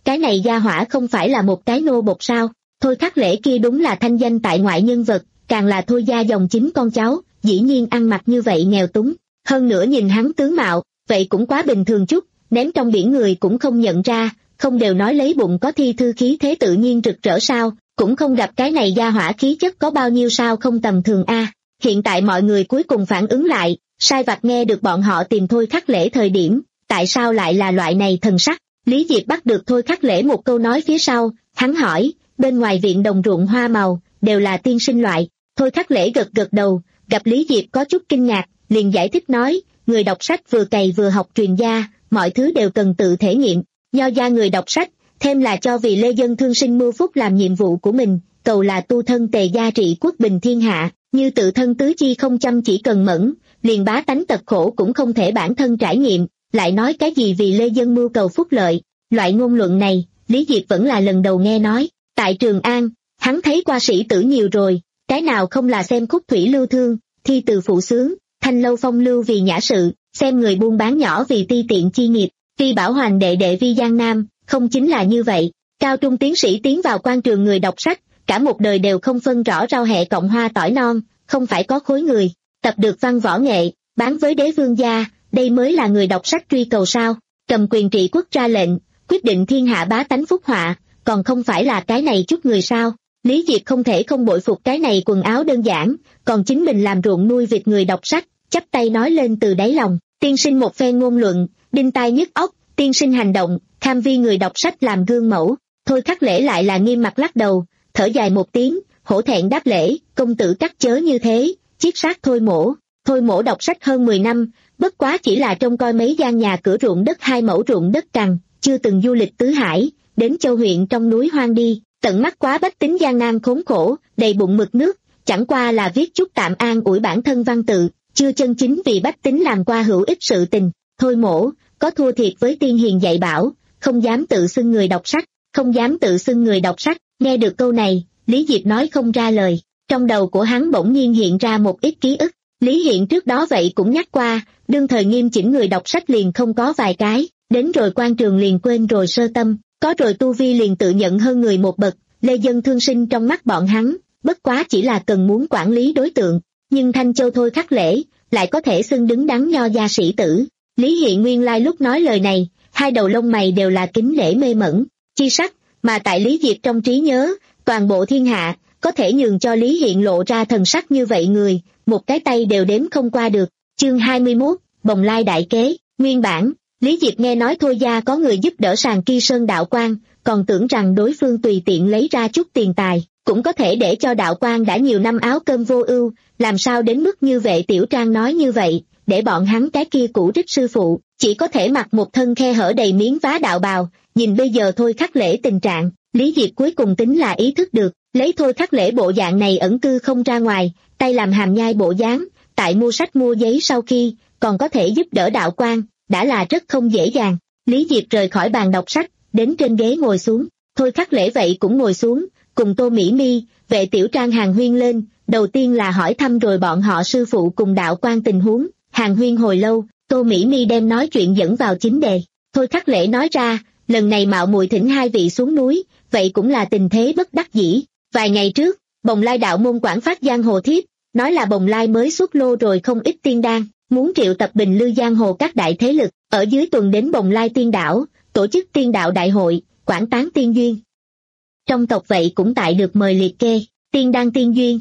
cái này gia hỏa không phải là một cái nô bộc sao? Thôi Khắc Lễ kia đúng là thanh danh tại ngoại nhân vật, càng là Thôi gia dòng chính con cháu, dĩ nhiên ăn mặc như vậy nghèo túng. Hơn nữa nhìn hắn tướng mạo, vậy cũng quá bình thường chút, ném trong biển người cũng không nhận ra, không đều nói lấy bụng có thi thư khí thế tự nhiên rực rỡ sao, cũng không gặp cái này gia hỏa khí chất có bao nhiêu sao không tầm thường a. Hiện tại mọi người cuối cùng phản ứng lại, sai vặt nghe được bọn họ tìm Thôi Khắc Lễ thời điểm, tại sao lại là loại này thần sắc? Lý Diệp bắt được Thôi Khắc Lễ một câu nói phía sau, hắn hỏi, bên ngoài viện đồng ruộng hoa màu, đều là tiên sinh loại. Thôi Khắc Lễ gật gật đầu, gặp Lý Diệp có chút kinh ngạc, liền giải thích nói, người đọc sách vừa cày vừa học truyền gia, mọi thứ đều cần tự thể nghiệm. Nho gia người đọc sách, thêm là cho vì lê dân thương sinh mưu phúc làm nhiệm vụ của mình, cầu là tu thân tề gia trị quốc bình thiên hạ, như tự thân tứ chi không chăm chỉ cần mẫn, liền bá tánh tật khổ cũng không thể bản thân trải nghiệm, lại nói cái gì vì lê dân mưu cầu phúc lợi. Loại ngôn luận này, Lý Diệp vẫn là lần đầu nghe nói. Tại Trường An, hắn thấy qua sĩ tử nhiều rồi, cái nào không là xem khúc thủy lưu thương, thi từ phụ sướng, thanh lâu phong lưu vì nhã sự, xem người buôn bán nhỏ vì ti tiện chi nghiệp, phi bảo hoàng đệ đệ vi giang nam, không chính là như vậy. Cao trung tiến sĩ tiến vào quan trường người đọc sách, cả một đời đều không phân rõ rau hẹ cộng hoa tỏi non, không phải có khối người, tập được văn võ nghệ, bán với đế vương gia, đây mới là người đọc sách truy cầu sao? Cầm quyền trị quốc ra lệnh, quyết định thiên hạ bá tánh phúc họa, còn không phải là cái này chút người sao? Lý Diệp không thể không bội phục cái này quần áo đơn giản, còn chính mình làm ruộng nuôi vịt người đọc sách, chắp tay nói lên từ đáy lòng. Tiên sinh một phen ngôn luận, đinh tai nhức óc, tiên sinh hành động, tham vi người đọc sách làm gương mẫu. Thôi Khắc Lễ lại là nghiêm mặt lắc đầu, thở dài một tiếng, hổ thẹn đáp lễ, công tử cắt chớ như thế, chiết sát Thôi mỗ. Thôi mỗ đọc sách hơn mười năm, bất quá chỉ là trông coi mấy gian nhà cửa ruộng đất hai mẫu ruộng đất cằn, chưa từng du lịch tứ hải, đến châu huyện trong núi hoang đi, tận mắt quá bách tính gian nan khốn khổ, đầy bụng mực nước, chẳng qua là viết chút tạm an ủi bản thân văn tự, chưa chân chính vì bách tính làm qua hữu ích sự tình. Thôi mỗ, có thua thiệt với tiên hiền dạy bảo, không dám tự xưng người đọc sách, không dám tự xưng người đọc sách. Nghe được câu này, Lý Diệp nói không ra lời, trong đầu của hắn bỗng nhiên hiện ra một ít ký ức. Lý Hiện trước đó vậy cũng nhắc qua, đương thời nghiêm chỉnh người đọc sách liền không có vài cái, đến rồi quan trường liền quên rồi sơ tâm, có rồi tu vi liền tự nhận hơn người một bậc. Lê dân thương sinh trong mắt bọn hắn, bất quá chỉ là cần muốn quản lý đối tượng, nhưng Thanh Châu Thôi Khắc Lễ, lại có thể xưng đứng đắn nho gia sĩ tử. Lý Hiện nguyên lai lúc nói lời này, hai đầu lông mày đều là kính lễ mê mẩn, chi sắc, mà tại Lý Diệp trong trí nhớ, toàn bộ thiên hạ, có thể nhường cho Lý Hiện lộ ra thần sắc như vậy người, một cái tay đều đếm không qua được. Chương hai mươi mốt, Bồng Lai đại kế, nguyên bản, Lý Diệp nghe nói Thôi gia có người giúp đỡ sàng Ki Sơn đạo quan, còn tưởng rằng đối phương tùy tiện lấy ra chút tiền tài, cũng có thể để cho đạo quan đã nhiều năm áo cơm vô ưu, làm sao đến mức như Vệ Tiểu Trang nói như vậy, để bọn hắn cái kia cũ rích sư phụ, chỉ có thể mặc một thân khe hở đầy miếng vá đạo bào. Nhìn bây giờ Thôi Khắc Lễ tình trạng, Lý Diệp cuối cùng tính là ý thức được, lấy Thôi Khắc Lễ bộ dạng này ẩn cư không ra ngoài, tay làm hàm nhai bộ dáng, tại mua sách mua giấy sau khi, còn có thể giúp đỡ đạo quan, đã là rất không dễ dàng. Lý Diệp rời khỏi bàn đọc sách, đến trên ghế ngồi xuống, Thôi Khắc Lễ vậy cũng ngồi xuống, cùng Tô Mỹ Mi, Vệ Tiểu Trang hàn huyên lên, đầu tiên là hỏi thăm rồi bọn họ sư phụ cùng đạo quan tình huống, hàn huyên hồi lâu, Tô Mỹ Mi đem nói chuyện dẫn vào chính đề. Thôi Khắc Lễ nói ra, lần này mạo muội thỉnh hai vị xuống núi, vậy cũng là tình thế bất đắc dĩ. Vài ngày trước, Bồng Lai đạo môn quản phát giang hồ thiếp, nói là Bồng Lai mới xuất lô rồi không ít tiên đan, muốn triệu tập bình lư giang hồ các đại thế lực, ở dưới tuần đến Bồng Lai tiên đảo, tổ chức tiên đạo đại hội, quảng tán tiên duyên. Trong tộc vậy cũng tại được mời liệt kê, tiên đan tiên duyên.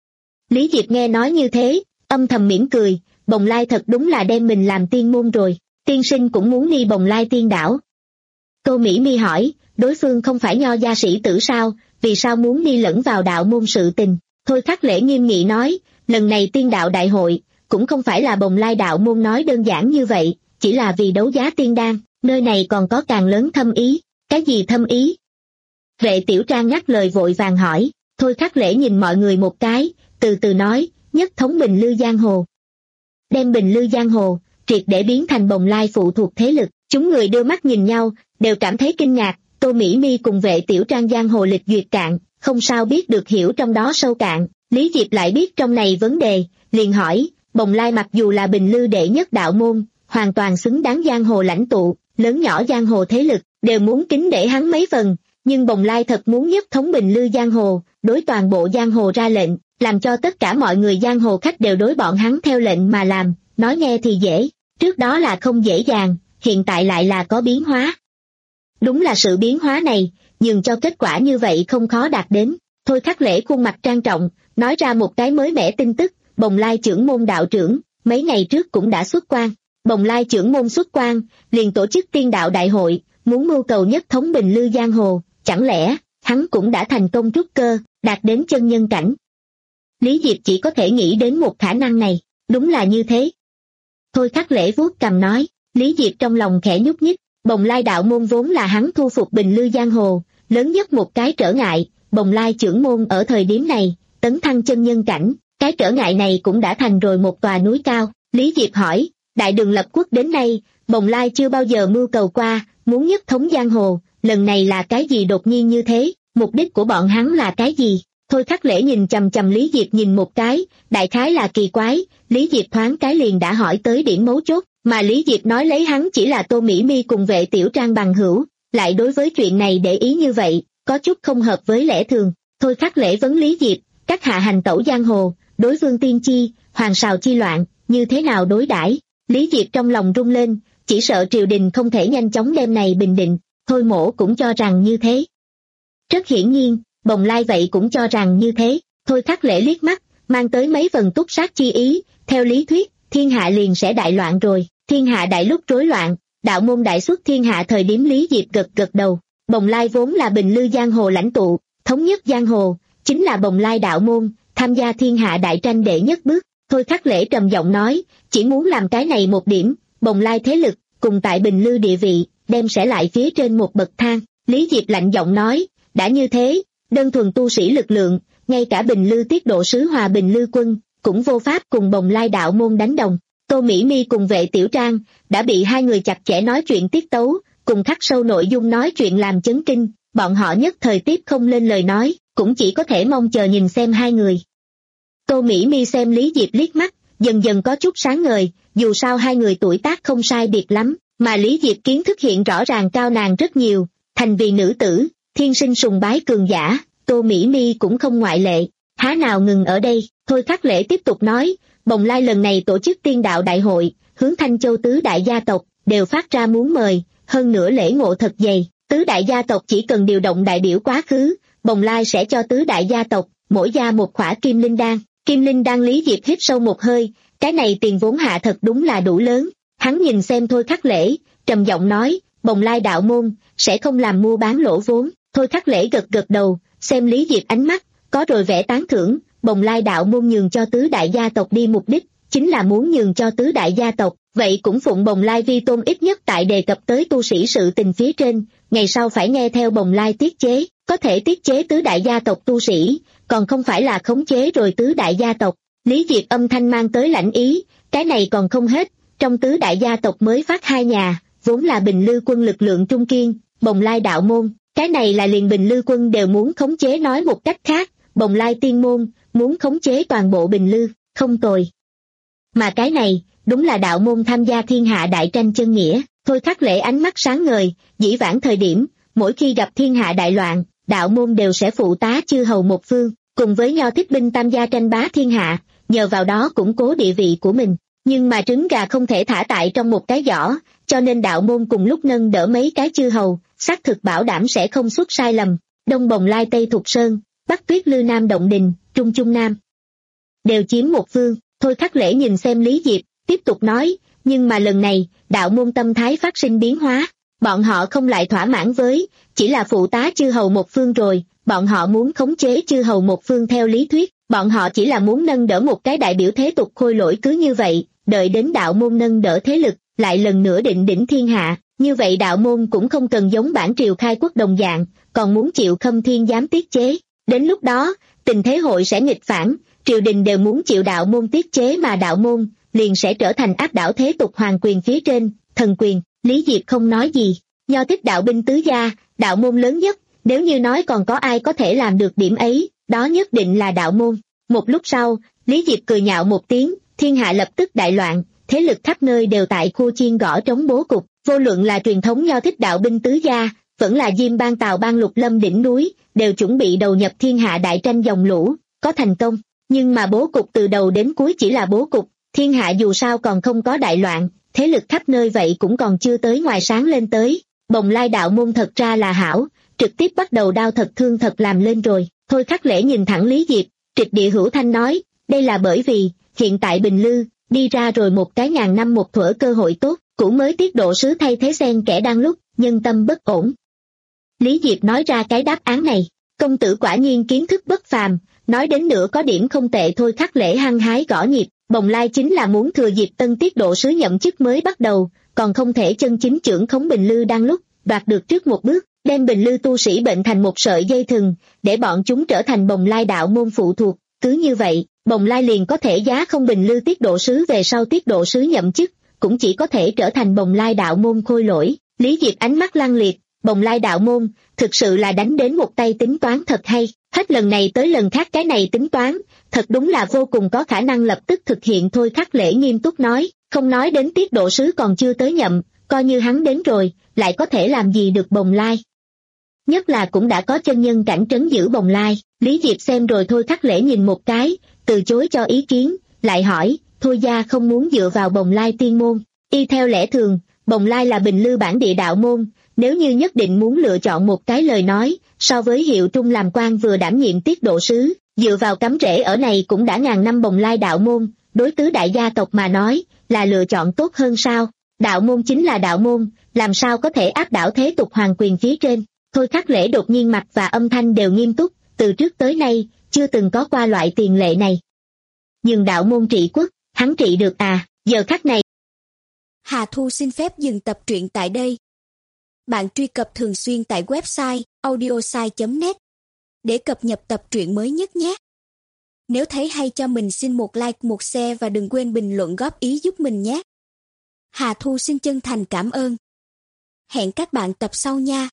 Lý Diệp nghe nói như thế, âm thầm mỉm cười, Bồng Lai thật đúng là đem mình làm tiên môn rồi, tiên sinh cũng muốn đi Bồng Lai tiên đảo. Tô Mỹ Mi hỏi, đối phương không phải nho gia sĩ tử sao, vì sao muốn đi lẫn vào đạo môn sự tình? Thôi Khắc Lễ nghiêm nghị nói, lần này tiên đạo đại hội, cũng không phải là Bồng Lai đạo môn nói đơn giản như vậy, chỉ là vì đấu giá tiên đan, nơi này còn có càng lớn thâm ý. Cái gì thâm ý? Vệ Tiểu Trang ngắt lời vội vàng hỏi. Thôi Khắc Lễ nhìn mọi người một cái, từ từ nói, nhất thống bình lư giang hồ. Đem bình lư giang hồ, triệt để biến thành Bồng Lai phụ thuộc thế lực. Chúng người đưa mắt nhìn nhau, đều cảm thấy kinh ngạc. Tô Mỹ Mi cùng Vệ Tiểu Trang giang hồ lịch duyệt cạn, không sao biết được hiểu trong đó sâu cạn. Lý Diệp lại biết trong này vấn đề, liền hỏi, Bồng Lai mặc dù là bình lư đệ nhất đạo môn, hoàn toàn xứng đáng giang hồ lãnh tụ, lớn nhỏ giang hồ thế lực, đều muốn kính để hắn mấy phần, nhưng Bồng Lai thật muốn nhất thống Bình Lư giang hồ, đối toàn bộ giang hồ ra lệnh, làm cho tất cả mọi người giang hồ khách đều đối bọn hắn theo lệnh mà làm, nói nghe thì dễ, trước đó là không dễ dàng, hiện tại lại là có biến hóa. Đúng là sự biến hóa này, nhường cho kết quả như vậy không khó đạt đến. Thôi Khắc Lễ khuôn mặt trang trọng, nói ra một cái mới mẻ tin tức, Bồng Lai trưởng môn đạo trưởng, mấy ngày trước cũng đã xuất quan. Bồng Lai trưởng môn xuất quan, liền tổ chức tiên đạo đại hội, muốn mưu cầu nhất thống Bình Lư giang hồ, chẳng lẽ, hắn cũng đã thành công trúc cơ, đạt đến chân nhân cảnh. Lý Diệp chỉ có thể nghĩ đến một khả năng này, đúng là như thế. Thôi Khắc Lễ vuốt cằm nói, Lý Diệp trong lòng khẽ nhúc nhích, Bồng Lai đạo môn vốn là hắn thu phục Bình Lư giang hồ, lớn nhất một cái trở ngại, Bồng Lai trưởng môn ở thời điểm này, tấn thăng chân nhân cảnh, cái trở ngại này cũng đã thành rồi một tòa núi cao. Lý Diệp hỏi, đại đường lập quốc đến nay, Bồng Lai chưa bao giờ mưu cầu qua, muốn nhất thống giang hồ, lần này là cái gì đột nhiên như thế, mục đích của bọn hắn là cái gì? Thôi Khắc Lễ nhìn chằm chằm Lý Diệp nhìn một cái, đại khái là kỳ quái, Lý Diệp thoáng cái liền đã hỏi tới điểm mấu chốt, mà Lý Diệp nói lấy hắn chỉ là Tô Mỹ Mi cùng Vệ Tiểu Trang bằng hữu, lại đối với chuyện này để ý như vậy, có chút không hợp với lẽ thường. Thôi Khắc Lễ vấn Lý Diệp, các hạ hành tẩu giang hồ, đối Vương Tiên Chi, Hoàng Sào chi loạn, như thế nào đối đãi? Lý Diệp trong lòng rung lên, chỉ sợ triều đình không thể nhanh chóng đem này bình định, Thôi Mỗ cũng cho rằng như thế. Rất hiển nhiên, Bồng Lai vậy cũng cho rằng như thế. Thôi Khắc Lễ liếc mắt, mang tới mấy phần túc sát chi ý, theo lý thuyết, thiên hạ liền sẽ đại loạn rồi, thiên hạ đại lúc rối loạn, đạo môn đại xuất thiên hạ thời điểm. Lý Diệp gật gật đầu, Bồng Lai vốn là Bình Lư giang hồ lãnh tụ, thống nhất giang hồ, chính là Bồng Lai đạo môn, tham gia thiên hạ đại tranh đệ nhất bước. Thôi Khắc Lễ trầm giọng nói, chỉ muốn làm cái này một điểm, Bồng Lai thế lực, cùng tại Bình Lư địa vị, đem sẽ lại phía trên một bậc thang. Lý Diệp lạnh giọng nói, đã như thế, đơn thuần tu sĩ lực lượng, ngay cả Bình Lư tiết độ sứ Hòa Bình Lư quân, cũng vô pháp cùng Bồng Lai đạo môn đánh đồng. Tô Mỹ Mi cùng Vệ Tiểu Trang, đã bị hai người chặt chẽ nói chuyện tiết tấu, cùng khắc sâu nội dung nói chuyện làm chấn kinh, bọn họ nhất thời tiếp không lên lời nói, cũng chỉ có thể mong chờ nhìn xem hai người. Tô Mỹ Mi xem Lý Diệp liếc mắt, dần dần có chút sáng ngời, dù sao hai người tuổi tác không sai biệt lắm, mà Lý Diệp kiến thức hiện rõ ràng cao nàng rất nhiều, thành vì nữ tử, thiên sinh sùng bái cường giả, Tô Mỹ Mi cũng không ngoại lệ. Há nào ngừng ở đây, Thôi Khắc Lễ tiếp tục nói, Bồng Lai lần này tổ chức tiên đạo đại hội, hướng Thanh Châu tứ đại gia tộc, đều phát ra muốn mời, hơn nữa lễ ngộ thật dày, tứ đại gia tộc chỉ cần điều động đại biểu quá khứ, Bồng Lai sẽ cho tứ đại gia tộc, mỗi gia một khỏa kim linh đan. Kim linh đan. Lý Diệp hít sâu một hơi, cái này tiền vốn hạ thật đúng là đủ lớn. Hắn nhìn xem Thôi Khắc Lễ, trầm giọng nói, Bồng Lai đạo môn, sẽ không làm mua bán lỗ vốn. Thôi Khắc Lễ gật gật đầu, xem Lý Diệp ánh mắt, có rồi vẻ tán thưởng, Bồng Lai đạo môn nhường cho tứ đại gia tộc đi mục đích, chính là muốn nhường cho tứ đại gia tộc, vậy cũng phụng Bồng Lai vi tôn ít nhất tại đề cập tới tu sĩ sự tình phía trên, ngày sau phải nghe theo Bồng Lai tiết chế, có thể tiết chế tứ đại gia tộc tu sĩ, còn không phải là khống chế rồi tứ đại gia tộc. Lý Diệp âm thanh mang tới lãnh ý, cái này còn không hết, trong tứ đại gia tộc mới phát hai nhà, vốn là Bình Lư quân lực lượng trung kiên, Bồng Lai đạo môn, cái này là liền Bình Lư quân đều muốn khống chế. Nói một cách khác, Bồng Lai tiên môn, muốn khống chế toàn bộ Bình Lư, không tồi. Mà cái này, đúng là đạo môn tham gia thiên hạ đại tranh chân nghĩa. Thôi Khắc Lễ ánh mắt sáng ngời, dĩ vãng thời điểm, mỗi khi gặp thiên hạ đại loạn, đạo môn đều sẽ phụ tá chư hầu một phương, cùng với Nho Thích binh tam gia tranh bá thiên hạ, nhờ vào đó củng cố địa vị của mình. Nhưng mà trứng gà không thể thả tại trong một cái giỏ, cho nên đạo môn cùng lúc nâng đỡ mấy cái chư hầu, xác thực bảo đảm sẽ không xuất sai lầm. Đông Bồng Lai, Tây Thục Sơn, Bắc Tuyết Lư, Nam Động Đình, Trung Trung Nam, đều chiếm một phương. Thôi Khắc Lễ nhìn xem Lý Diệp, tiếp tục nói, nhưng mà lần này, đạo môn tâm thái phát sinh biến hóa, bọn họ không lại thỏa mãn với, chỉ là phụ tá chư hầu một phương rồi, bọn họ muốn khống chế chư hầu một phương. Theo lý thuyết, bọn họ chỉ là muốn nâng đỡ một cái đại biểu thế tục khôi lỗi cứ như vậy, đợi đến đạo môn nâng đỡ thế lực, lại lần nữa định đỉnh thiên hạ, như vậy đạo môn cũng không cần giống bản triều khai quốc đồng dạng, còn muốn chịu Khâm Thiên giám tiết chế. Đến lúc đó, tình thế hội sẽ nghịch phản, triều đình đều muốn chịu đạo môn tiết chế mà đạo môn liền sẽ trở thành áp đảo thế tục hoàng quyền phía trên, thần quyền. Lý Diệp không nói gì, Nho Thích đạo binh tứ gia, đạo môn lớn nhất, nếu như nói còn có ai có thể làm được điểm ấy, đó nhất định là đạo môn. Một lúc sau, Lý Diệp cười nhạo một tiếng, thiên hạ lập tức đại loạn, thế lực khắp nơi đều tại khu chiên gõ trống bố cục, Vô luận là truyền thống nho thích đạo binh tứ gia, vẫn là Diêm Bang Tào Bang Lục Lâm đỉnh núi, đều chuẩn bị đầu nhập thiên hạ đại tranh dòng lũ, có thành công. Nhưng mà bố cục từ đầu đến cuối chỉ là bố cục, thiên hạ dù sao còn không có đại loạn, thế lực khắp nơi vậy cũng còn chưa tới ngoài sáng lên tới. Bồng Lai đạo môn thật ra là hảo, trực tiếp bắt đầu đao thật thương thật làm lên rồi. Thôi Khắc Lễ nhìn thẳng Lý Diệp, trịch địa hữu thanh nói, đây là bởi vì, hiện tại Bình Lư, đi ra rồi một cái ngàn năm một thuở cơ hội tốt, cũ mới tiết độ sứ thay thế xen kẻ đang lúc, nhân tâm bất ổn. Lý Diệp nói ra cái đáp án này, công tử quả nhiên kiến thức bất phàm, nói đến nữa có điểm không tệ. Thôi Khắc Lễ hăng hái gõ nhịp, Bồng Lai chính là muốn thừa dịp tân tiết độ sứ nhậm chức mới bắt đầu, còn không thể chân chính trưởng khống Bình Lư đang lúc, đoạt được trước một bước, đem Bình Lư tu sĩ bệnh thành một sợi dây thừng, để bọn chúng trở thành Bồng Lai đạo môn phụ thuộc. Cứ như vậy, Bồng Lai liền có thể giá không Bình Lư tiết độ sứ về sau tiết độ sứ nhậm chức, cũng chỉ có thể trở thành Bồng Lai đạo môn khôi lỗi. Lý Diệp ánh mắt lăng liệt, Bồng Lai đạo môn, thực sự là đánh đến một tay tính toán thật hay, hết lần này tới lần khác cái này tính toán, thật đúng là vô cùng có khả năng lập tức thực hiện. Thôi Khắc Lễ nghiêm túc nói, không nói đến tiết độ sứ còn chưa tới nhậm, coi như hắn đến rồi, lại có thể làm gì được Bồng Lai. Nhất là cũng đã có chân nhân cảnh trấn giữ Bồng Lai. Lý Diệp xem rồi Thôi Khắc Lễ nhìn một cái, từ chối cho ý kiến, lại hỏi, Thôi gia không muốn dựa vào Bồng Lai tiên môn. Y theo lẽ thường, Bồng Lai là Bình Lư bản địa đạo môn, nếu như nhất định muốn lựa chọn một cái lời nói, so với Hiệu Trung làm quan vừa đảm nhiệm tiết độ sứ, dựa vào cắm rễ ở này cũng đã ngàn năm Bồng Lai đạo môn, đối tứ đại gia tộc mà nói, là lựa chọn tốt hơn sao? Đạo môn chính là đạo môn, làm sao có thể áp đảo thế tục hoàng quyền phía trên? Thôi Khắc Lễ đột nhiên mặt và âm thanh đều nghiêm túc, từ trước tới nay, chưa từng có qua loại tiền lệ này. Nhưng đạo môn trị quốc, hắn trị được à, giờ khắc này. Hà Thu xin phép dừng tập truyện tại đây. Bạn truy cập thường xuyên tại website audiosai chấm net để cập nhật tập truyện mới nhất nhé. Nếu thấy hay cho mình xin một like, một share và đừng quên bình luận góp ý giúp mình nhé. Hà Thu xin chân thành cảm ơn. Hẹn các bạn tập sau nha.